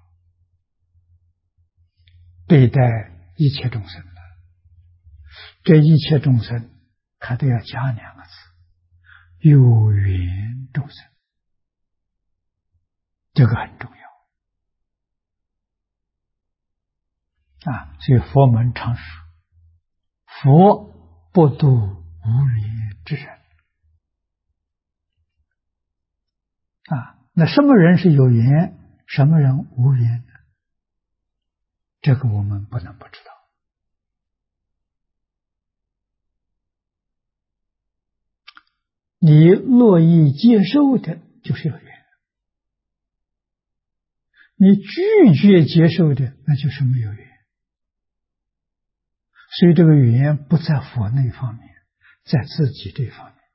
对待一切众生的，这一切众生还都要加两个字：有缘众生。这个很重要啊！所以佛门常说：佛不度无缘之人啊。那什么人是有缘，什么人无缘呢？这个我们不能不知道。你乐意接受的就是有缘，你拒绝接受的那就是没有缘。所以这个缘不在佛那方面，在自己这方面。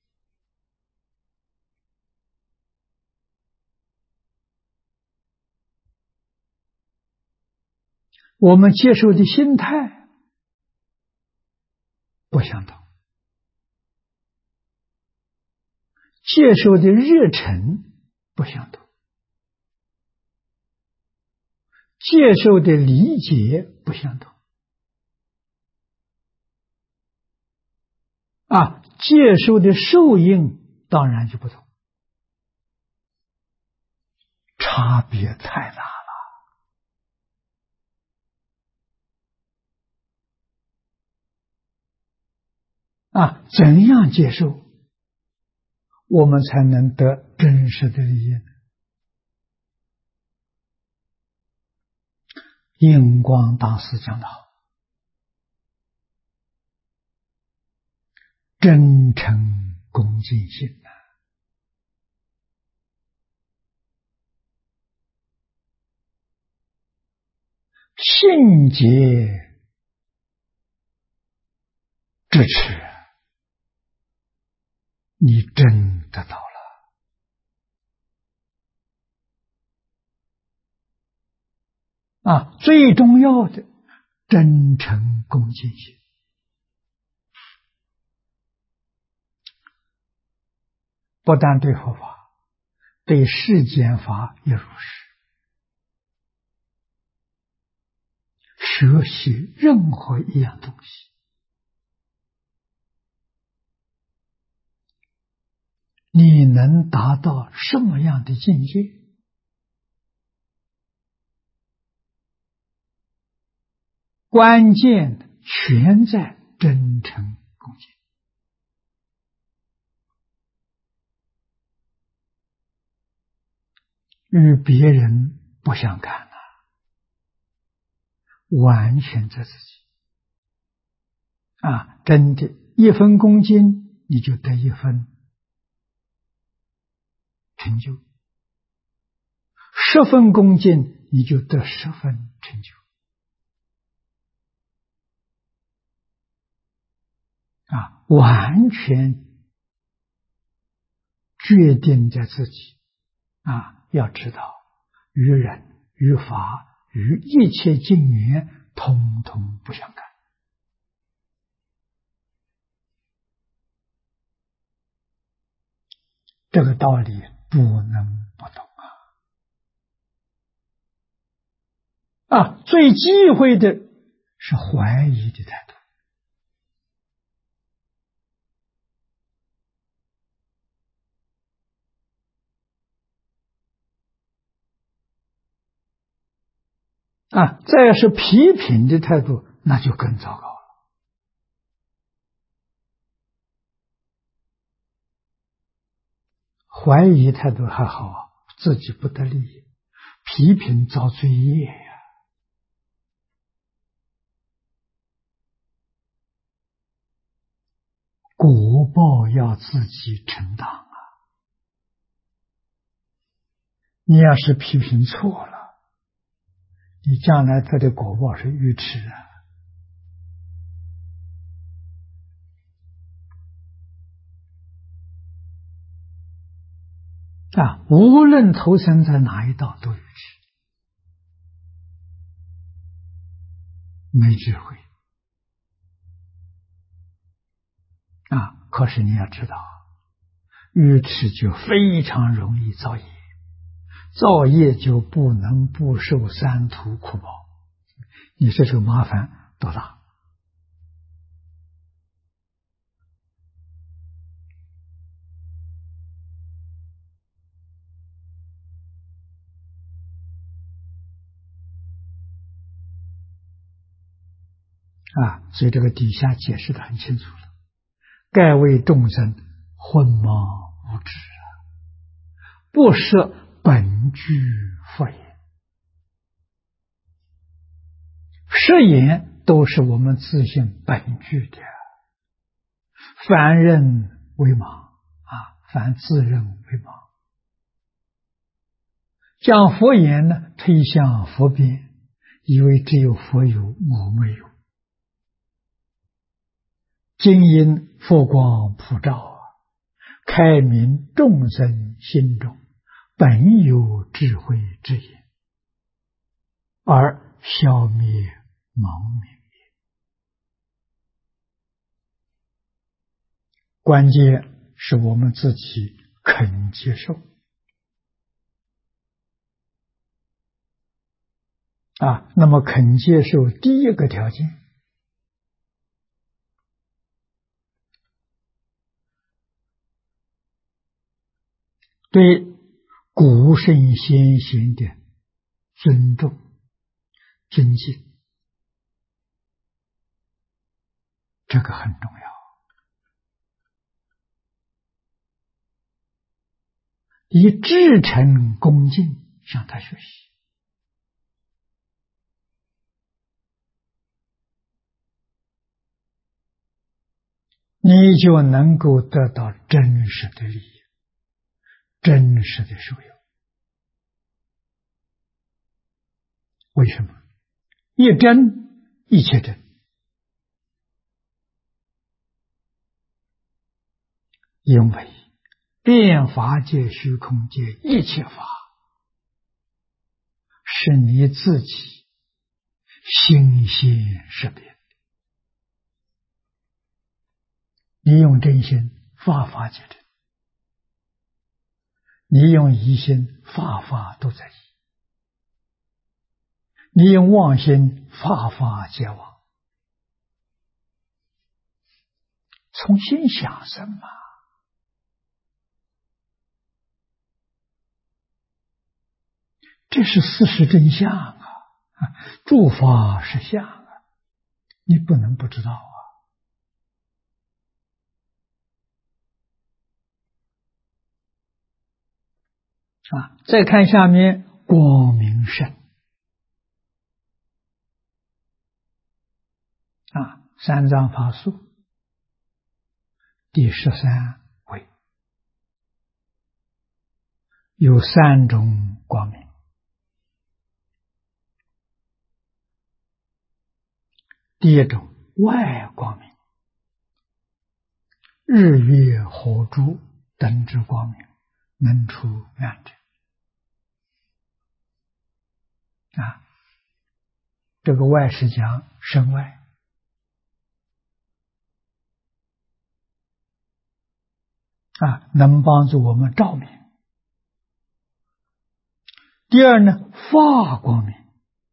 我们接受的心态不相同，接受的热忱不相同，接受的理解不相同啊，接受的受应当然就不同，差别太大了啊！怎样接受，我们才能得真实的利益呢？印光大师讲得好，真诚恭敬心啊，信解支持，你真得到了啊！最重要的真诚恭敬心，不但对佛法，对世间法也如是。学习任何一样东西，你能达到什么样的境界，关键全在真诚恭敬。与别人不相干了，完全在自己啊！真的，一分恭敬，你就得一分成就；10分恭敬，你就得10分成就啊！完全决定在自己啊！要知道，与人、与法、与一切境缘，通通不相干。这个道理不能不懂啊！最忌讳的是怀疑的态度啊！再是批评的态度，那就更糟糕了。怀疑态度还好，自己不得利益；批评遭罪业呀。 要自己承担啊！你要是批评错了，你将来得的果报是愚痴无论投生在哪一道都愚痴，没智慧可是你要知道，愚痴就非常容易造业，造业就不能不受三途苦报。你说这个麻烦多大所以这个底下解释的很清楚了。盖为众生昏盲无知不摄本具佛言，摄言都是我们自性本具的，凡认为盲凡自认为盲，将佛言呢推向佛边，以为只有佛有，我没有。今因佛光普照开明众生心中本有智慧之言，而消灭盲明也。关键是我们自己肯接受那么肯接受第一个条件，对古圣先贤的尊重尊敬，这个很重要。以至诚恭敬向他学习，你就能够得到真实的利益，真实的受用。为什么？一真一切真，因为遍法界虚空界一切法是你自己心心识别，你用真心法法皆真，你用疑心法法都在疑，你用妄心法法皆妄。从心想生嘛，这是事实真相诸法实相你不能不知道再看下面光明胜三藏法术第13位，有3种光明。第一种外光明，日月火烛灯之光明，能出暗者这个外是讲身外能帮助我们照明。第二呢，法光明，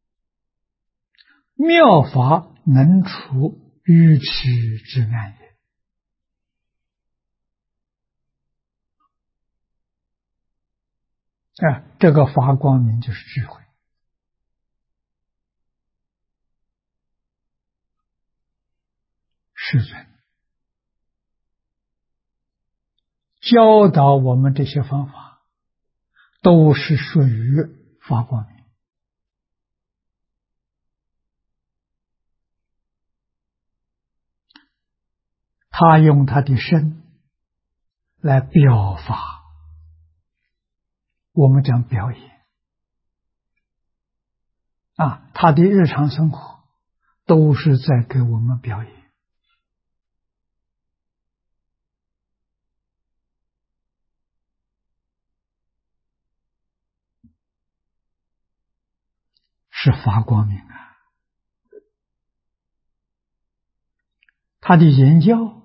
妙法能除愚痴之暗也。这个法光明就是智慧。世尊教导我们这些方法都是属于法光明，他用他的身来表法，我们讲表演啊，他的日常生活都是在给我们表演。是发光明啊！他的言教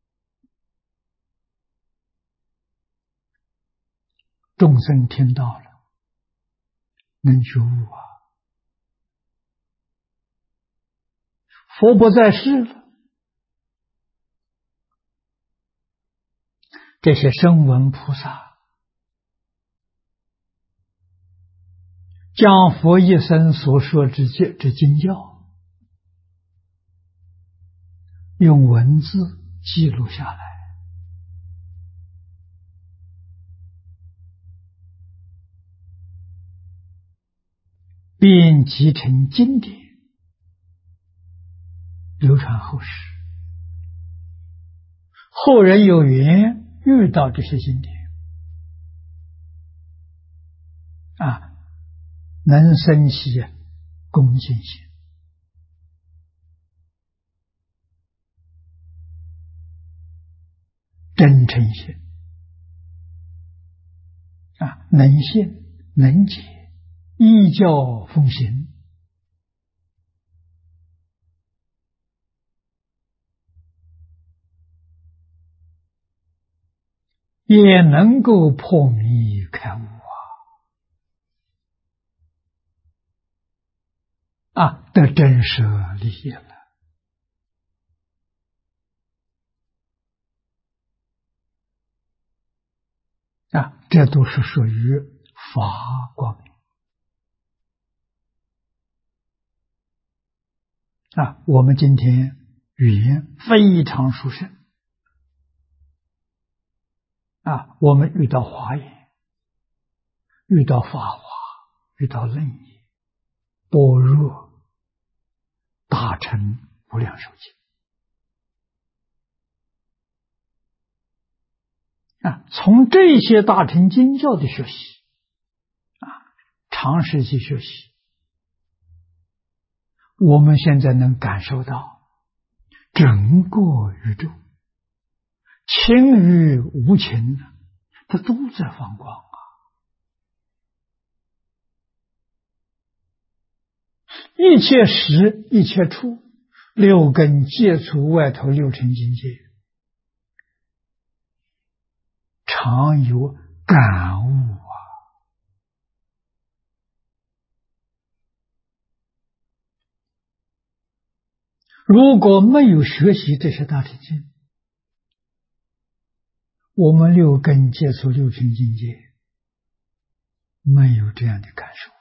众生听到了，能觉悟啊！佛不在世了，这些声闻菩萨将佛一生所说之经教，用文字记录下来，编辑成经典，流传后世。后人有缘遇到这些经典啊，能生起恭敬心，真诚心啊，能信能解，依教奉行，也能够破迷开悟啊，得真实利益了啊，这都是属于法光明啊。我们今天语言非常殊胜啊，我们遇到华严，遇到法华，遇到楞严、般若、大乘无量寿经啊，从这些大乘经教的学习啊，长时期学习，我们现在能感受到整个宇宙情与无情，它都在放光啊！一切时一切处，六根接触外头六尘境界，常有感悟啊！如果没有学习这些大乘经，我们六根接触六尘境界，没有这样的感受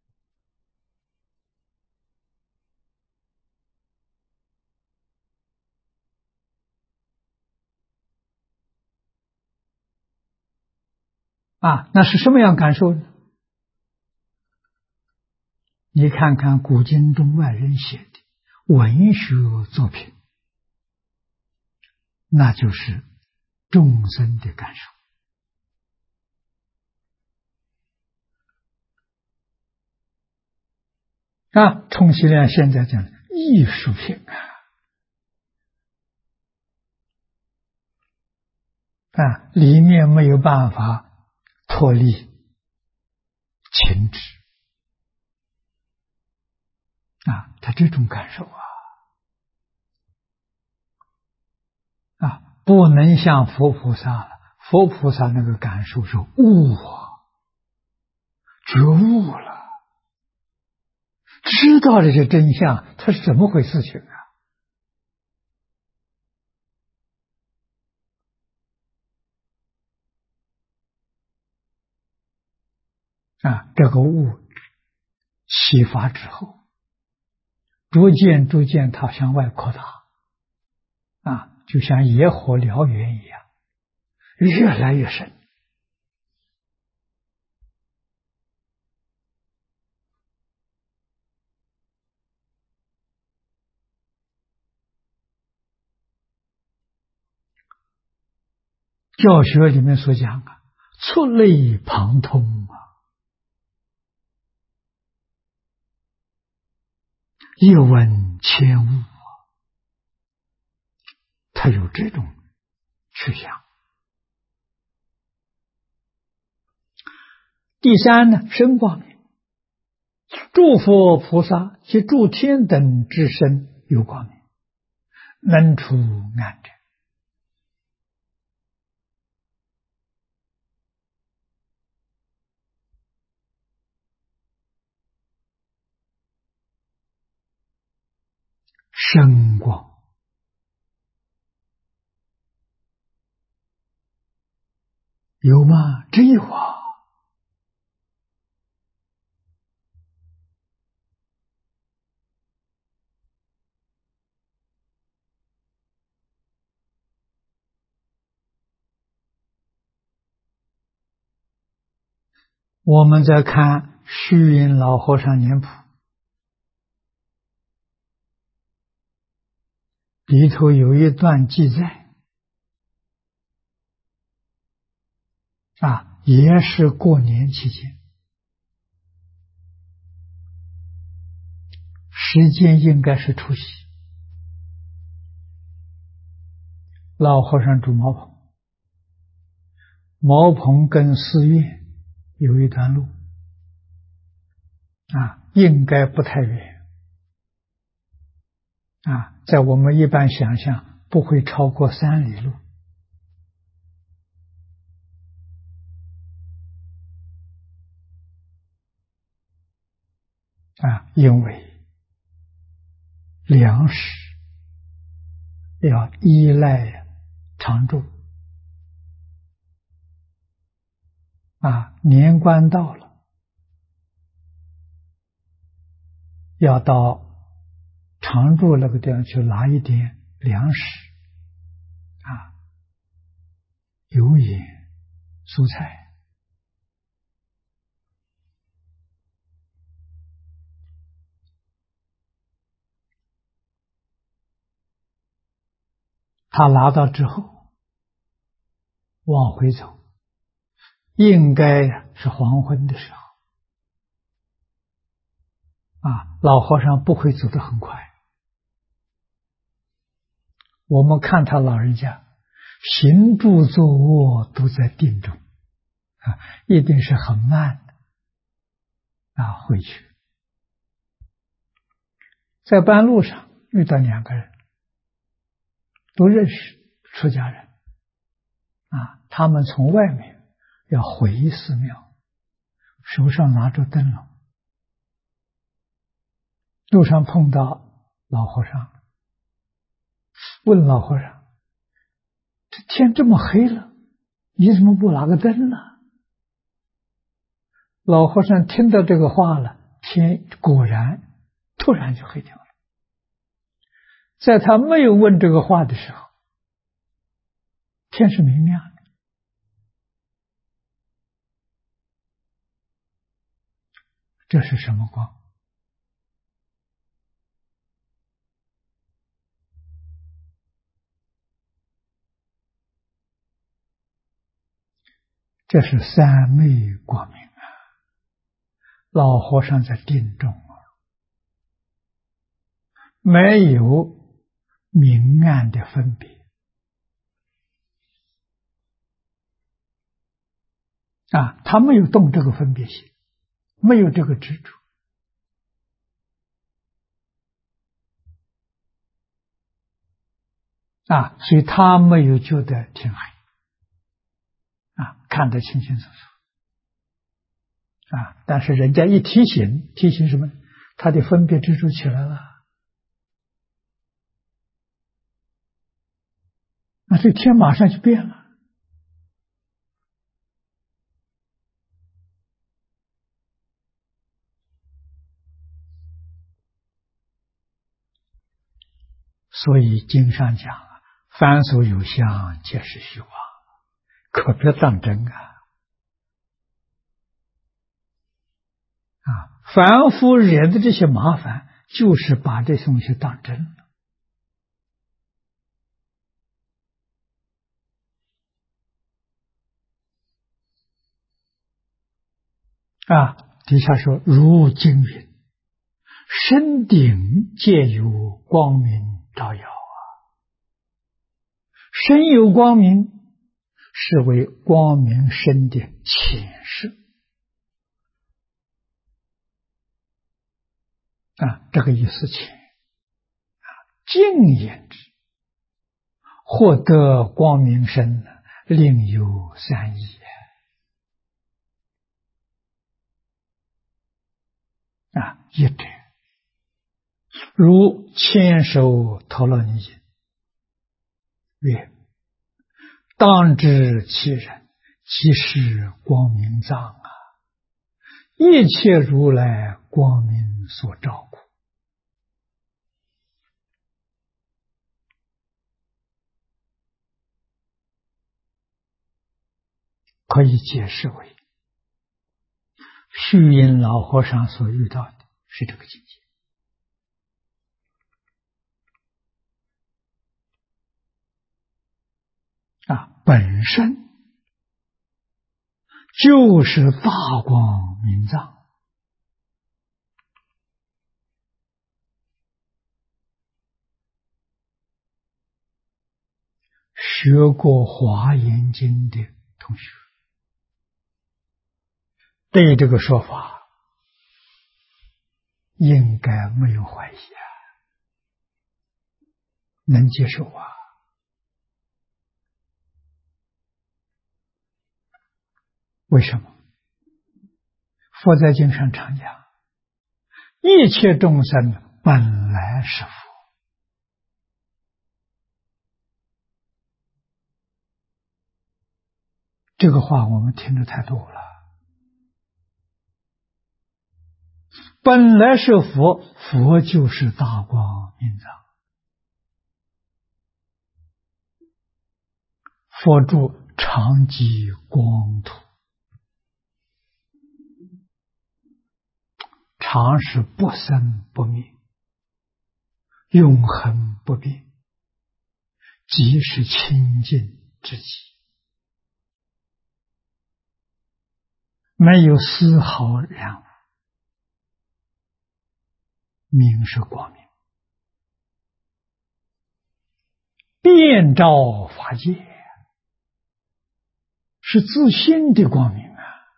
啊！那是什么样感受呢？你看看古今中外人写的文学作品，那就是众生的感受啊！充其量现在讲艺术品啊，里面没有办法脱离情执啊，他这种感受啊，不能像佛菩萨了。佛菩萨那个感受是悟啊，觉悟了，知道这些真相，它是怎么回事情啊？这个悟启发之后，逐渐它向外扩大啊，就像野火燎原一样，越来越深教学里面所讲啊，触类旁通啊，一闻千悟，他有这种趋向。第三呢，身光明，诸佛菩萨及诸天等之身有光明，能除暗者。身光有吗？只有啊。我们在看虚云老和尚年谱里头有一段记载啊，也是过年期间，时间应该是除夕。老和尚住茅棚，茅棚跟寺院有一段路啊，应该不太远啊，在我们一般想象不会超过3里路啊，因为粮食要依赖常住啊，年关到了，要到常住那个地方去拿一点粮食啊，油盐蔬菜。他拿到之后往回走，应该是黄昏的时候啊，老和尚不会走得很快。我们看他老人家行住坐卧都在定中啊，一定是很慢的啊回去。在半路上遇到2个人，都认识出家人啊，他们从外面要回寺庙，手上拿着灯笼，路上碰到老和尚，问老和尚：“这天这么黑了，你怎么不拿个灯呢？”老和尚听到这个话了，天果然突然就黑掉了。在他没有问这个话的时候，天是明亮的。这是什么光？这是三昧光明啊！老和尚在定中啊，没有明暗的分别啊，他没有动这个分别心，没有这个执着啊，所以他没有觉得天黑啊，看得清清楚楚啊。但是人家一提醒，提醒什么？他的分别执着起来了，那这天马上就变了。所以经上讲啊，凡所有相，皆是虚妄，可别当真啊！啊，凡夫惹的这些麻烦，就是把这东西当真了。 啊，底下说如经云，身顶皆有光明照耀啊，身有光明，是为光明身的浅示啊，这个意思浅。净言之，获得光明身，另有三义啊！一者，如千手陀罗尼经曰：当知其人，即是光明藏啊！一切如来光明所照顾。可以解释为，虚云老和尚所遇到的是这个境界啊，本身就是大光明藏。学过华严经的同学，对这个说法应该没有怀疑啊，能接受啊。为什么？佛在经上常讲，一切众生本来是佛。这个话我们听得太多了。本来是佛，佛就是大光明藏。佛住常寂光土，常是不生不灭，永恒不变，即是清净之极，没有丝毫染污，明是光明，遍照法界，是自性的光明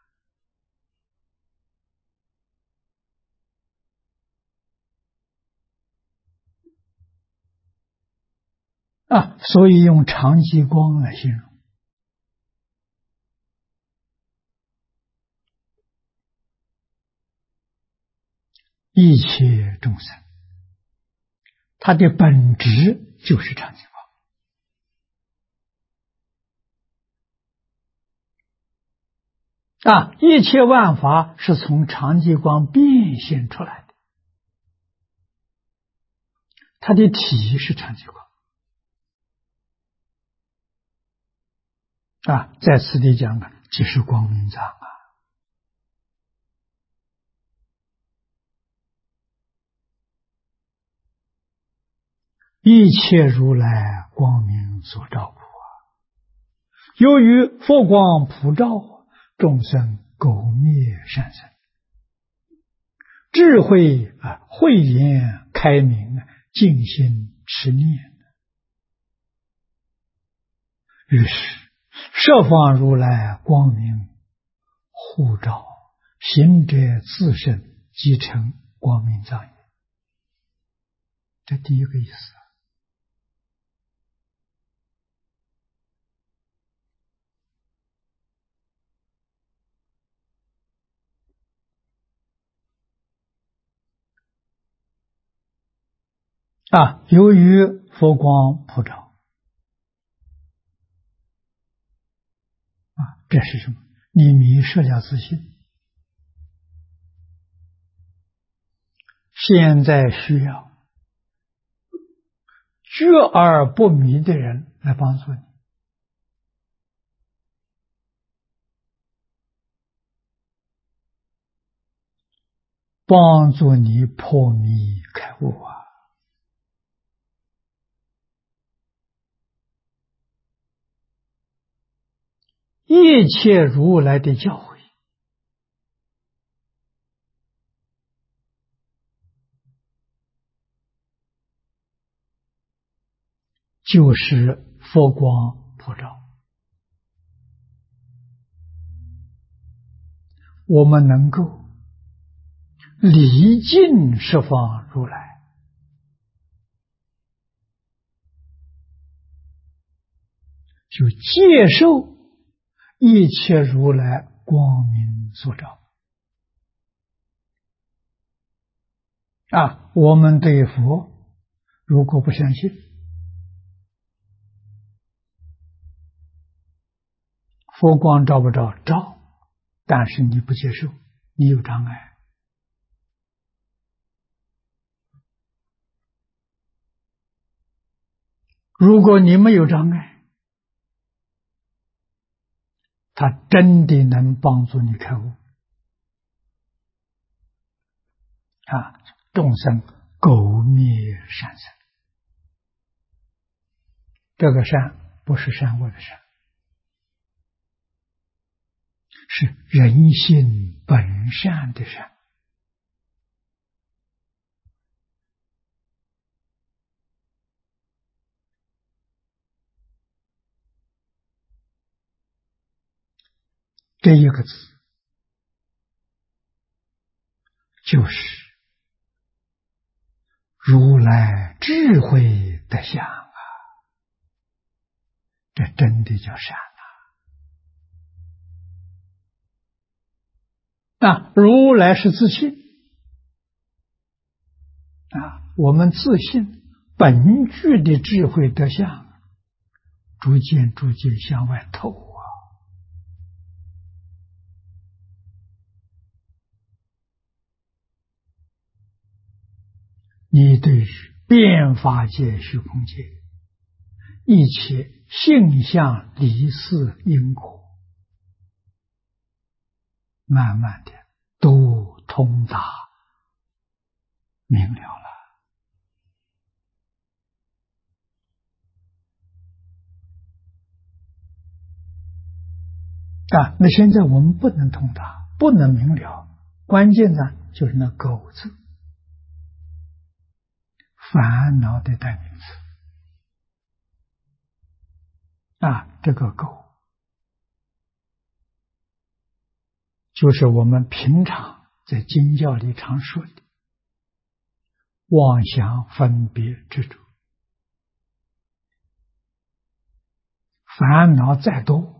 啊！所以用常寂光来形容。一切众生，它的本质就是常寂光啊！一切万法是从常寂光变现出来的，它的体是常寂光啊！在此地讲的，即是光明藏啊！一切如来光明所照顾啊！由于佛光普照，众生苟灭善生，智慧慧眼开明，静心持念，于是十方如来光明护照，行者自身即成光明藏也。这第一个意思啊！由于佛光普照啊，这是什么？你迷失了自信。现在需要觉而不迷的人来帮助你，帮助你破迷开悟啊！一切如来的教诲就是佛光普照，我们能够礼敬十方如来，就接受一切如来光明所照。我们对佛如果不相信，佛光照不照？照，但是你不接受，你有障碍。如果你没有障碍，他真的能帮助你开悟。众生苟灭善生，这个善不是善恶的善，是人性本善的善。这一个字就是如来智慧的相这真的叫善如来是自信我们自信本具的智慧德相，逐渐向外透你对于变法界、虚空界一切性相离事因果，慢慢的都通达明了了。那现在我们不能通达，不能明了，关键呢就是那垢字，烦恼的代名词这个垢就是我们平常在经教里常说的妄想分别执着。烦恼再多，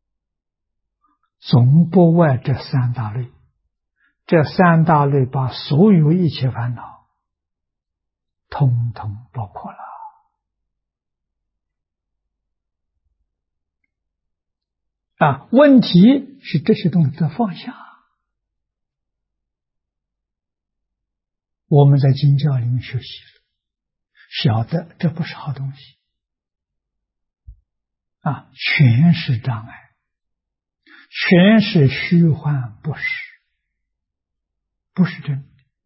总不外这三大类，这三大类把所有一切烦恼统统包括了。问题是这些东西的放下。我们在经教里面学习了，晓得这不是好东西全是障碍，全是虚幻不实，不是真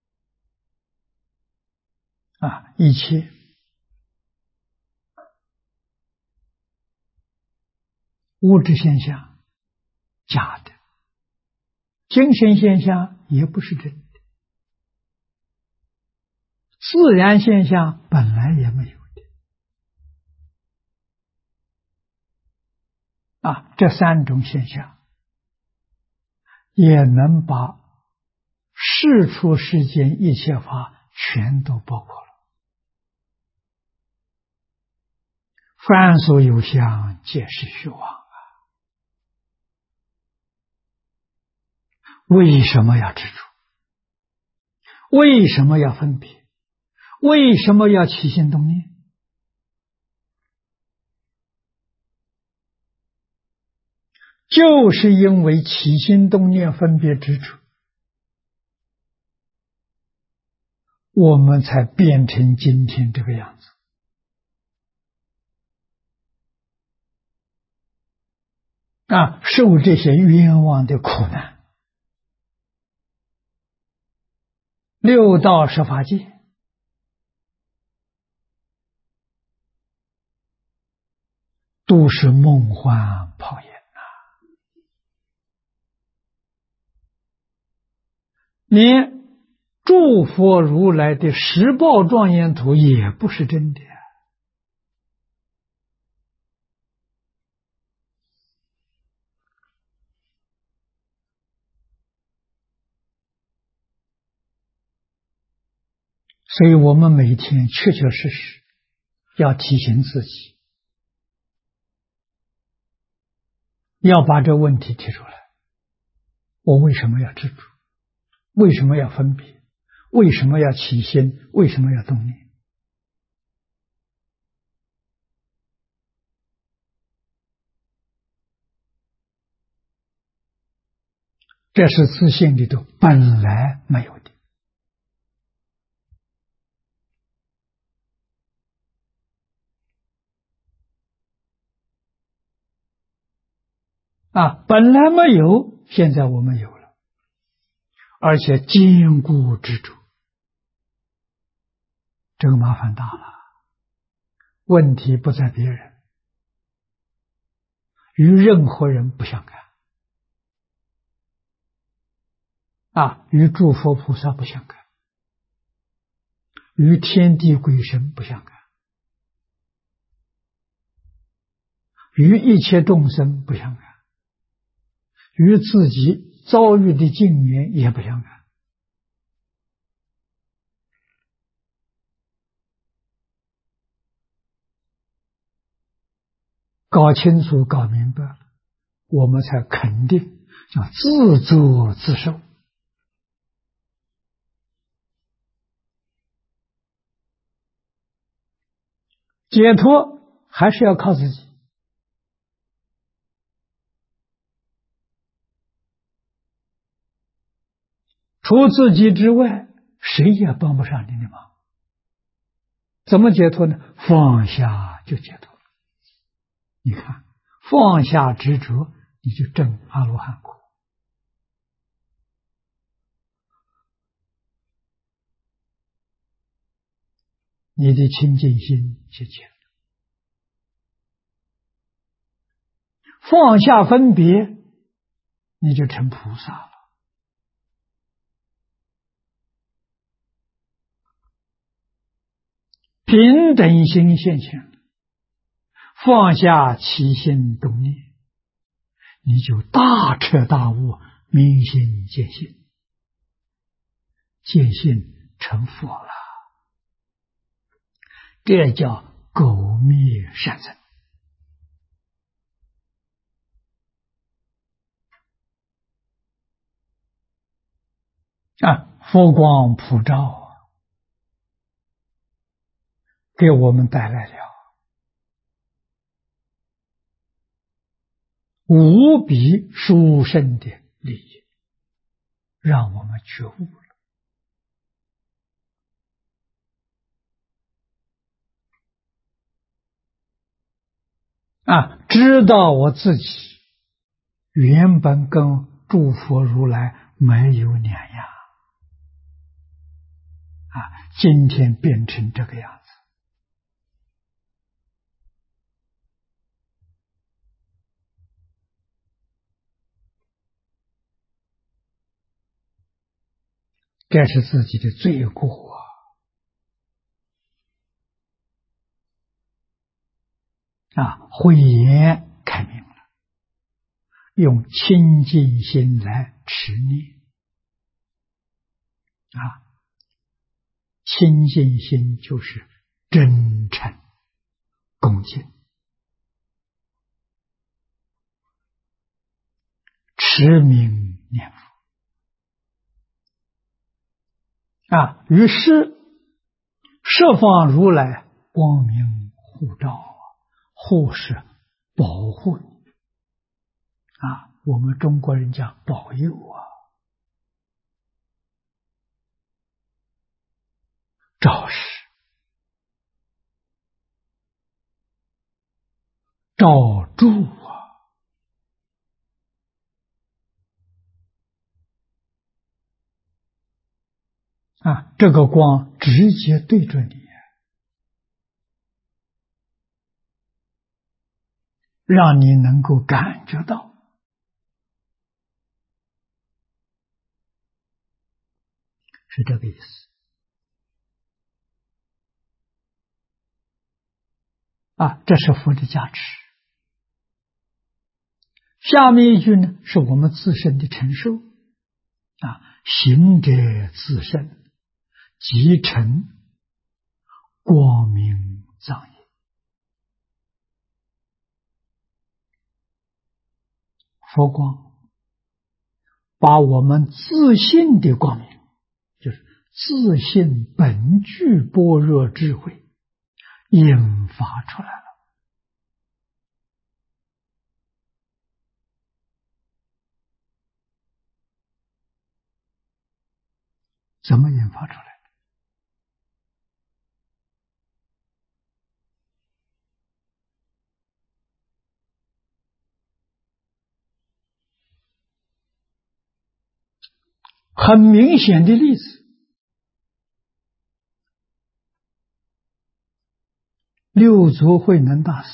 的一切物质现象假的，精神现象也不是真的，自然现象本来也没有的这三种现象也能把世出世间一切法全都包括了。凡所有相，皆是虚妄为什么要执着？为什么要分别？为什么要起心动念？就是因为起心动念分别执着，我们才变成今天这个样子受这些冤枉的苦难。六道十法界都是梦幻泡影连诸佛如来的十报庄严图也不是真的所以我们每天确确实实要提醒自己，要把这问题提出来。我为什么要执着？为什么要分别？为什么要起心？为什么要动念？这是自信里头本来没有的。本来没有，现在我们有了，而且坚固执着，这个麻烦大了。问题不在别人，与任何人不相干，与诸佛菩萨不相干，与天地鬼神不相干，与一切众生不相干，与自己遭遇的境缘也不相干。搞清楚、搞明白了，我们才肯定叫自作自受。解脱还是要靠自己，除自己之外，谁也帮不上你的忙。怎么解脱呢？放下就解脱了。你看，放下执着，你就证阿罗汉果。你的清净心就解了。放下分别，你就成菩萨了。平等心现前，放下起心动念，你就大彻大悟，明心见性，见性成佛了。这叫狗灭善根。佛光普照，给我们带来了无比殊胜的利益，让我们觉悟了。知道我自己原本跟诸佛如来没有两样，今天变成这个样子。这是自己的罪过慧眼开明了，用清净心来持念清净心就是真诚恭敬，持名念佛于是十方如来光明护照，护是保护你我们中国人讲保佑照示照住这个光直接对着你，让你能够感觉到是这个意思这是佛的加持。下面一句呢，是我们自身的承受行者自身即成光明藏也。佛光把我们自信的光明，就是自信本具般若智慧引发出来了。怎么引发出来？很明显的例子，六祖慧能大师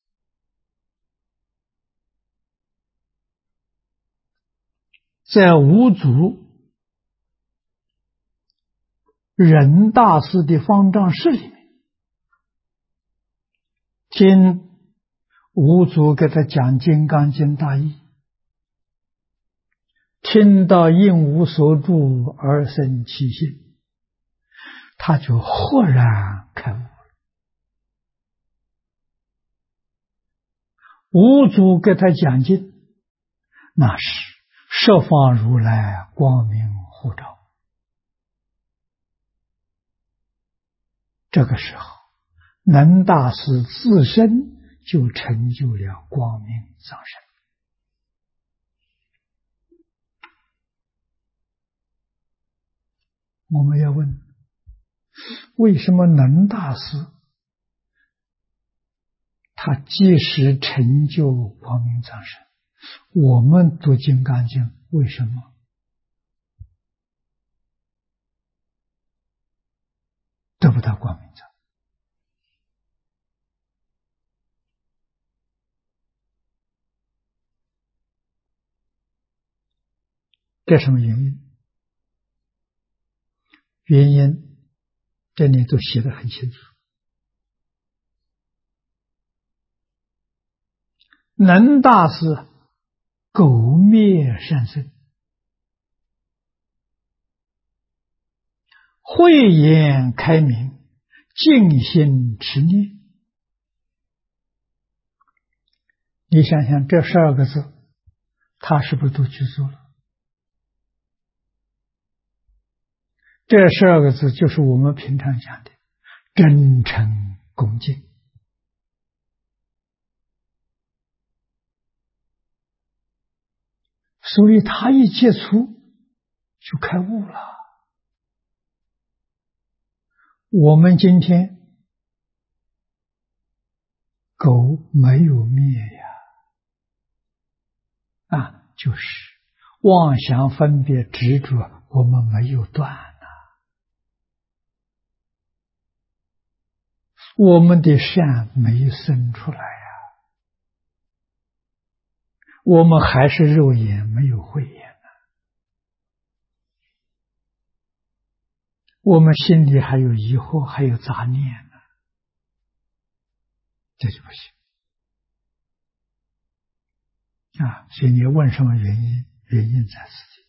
在五祖仁大师的方丈室里面，听五祖给他讲《金刚经》大义，听到应无所住而生其心，他就豁然开悟。五祖给他讲经，那是十方如来光明护照。这个时候，能大师自身就成就了光明藏身。我们要问，为什么能大师他即时成就光明藏身，我们读《金刚经》为什么得不到光明藏？这什么原因？原因这里都写得很清楚。能大师苟灭善生，慧眼开明，静心持念。你想想这12个字，他是不是都去做了？这12个字就是我们平常讲的真诚恭敬。所以他一接触就开悟了。我们今天苟没有灭呀，就是妄想分别执着，我们没有断。我们的善没生出来呀，我们还是肉眼没有慧眼呢，我们心里还有疑惑，还有杂念呢，这就不行所以你问什么原因？原因在自己。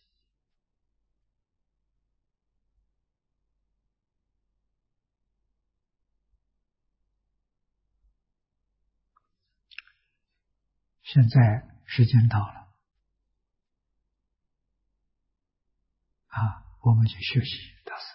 现在时间到了我们去休息，大师。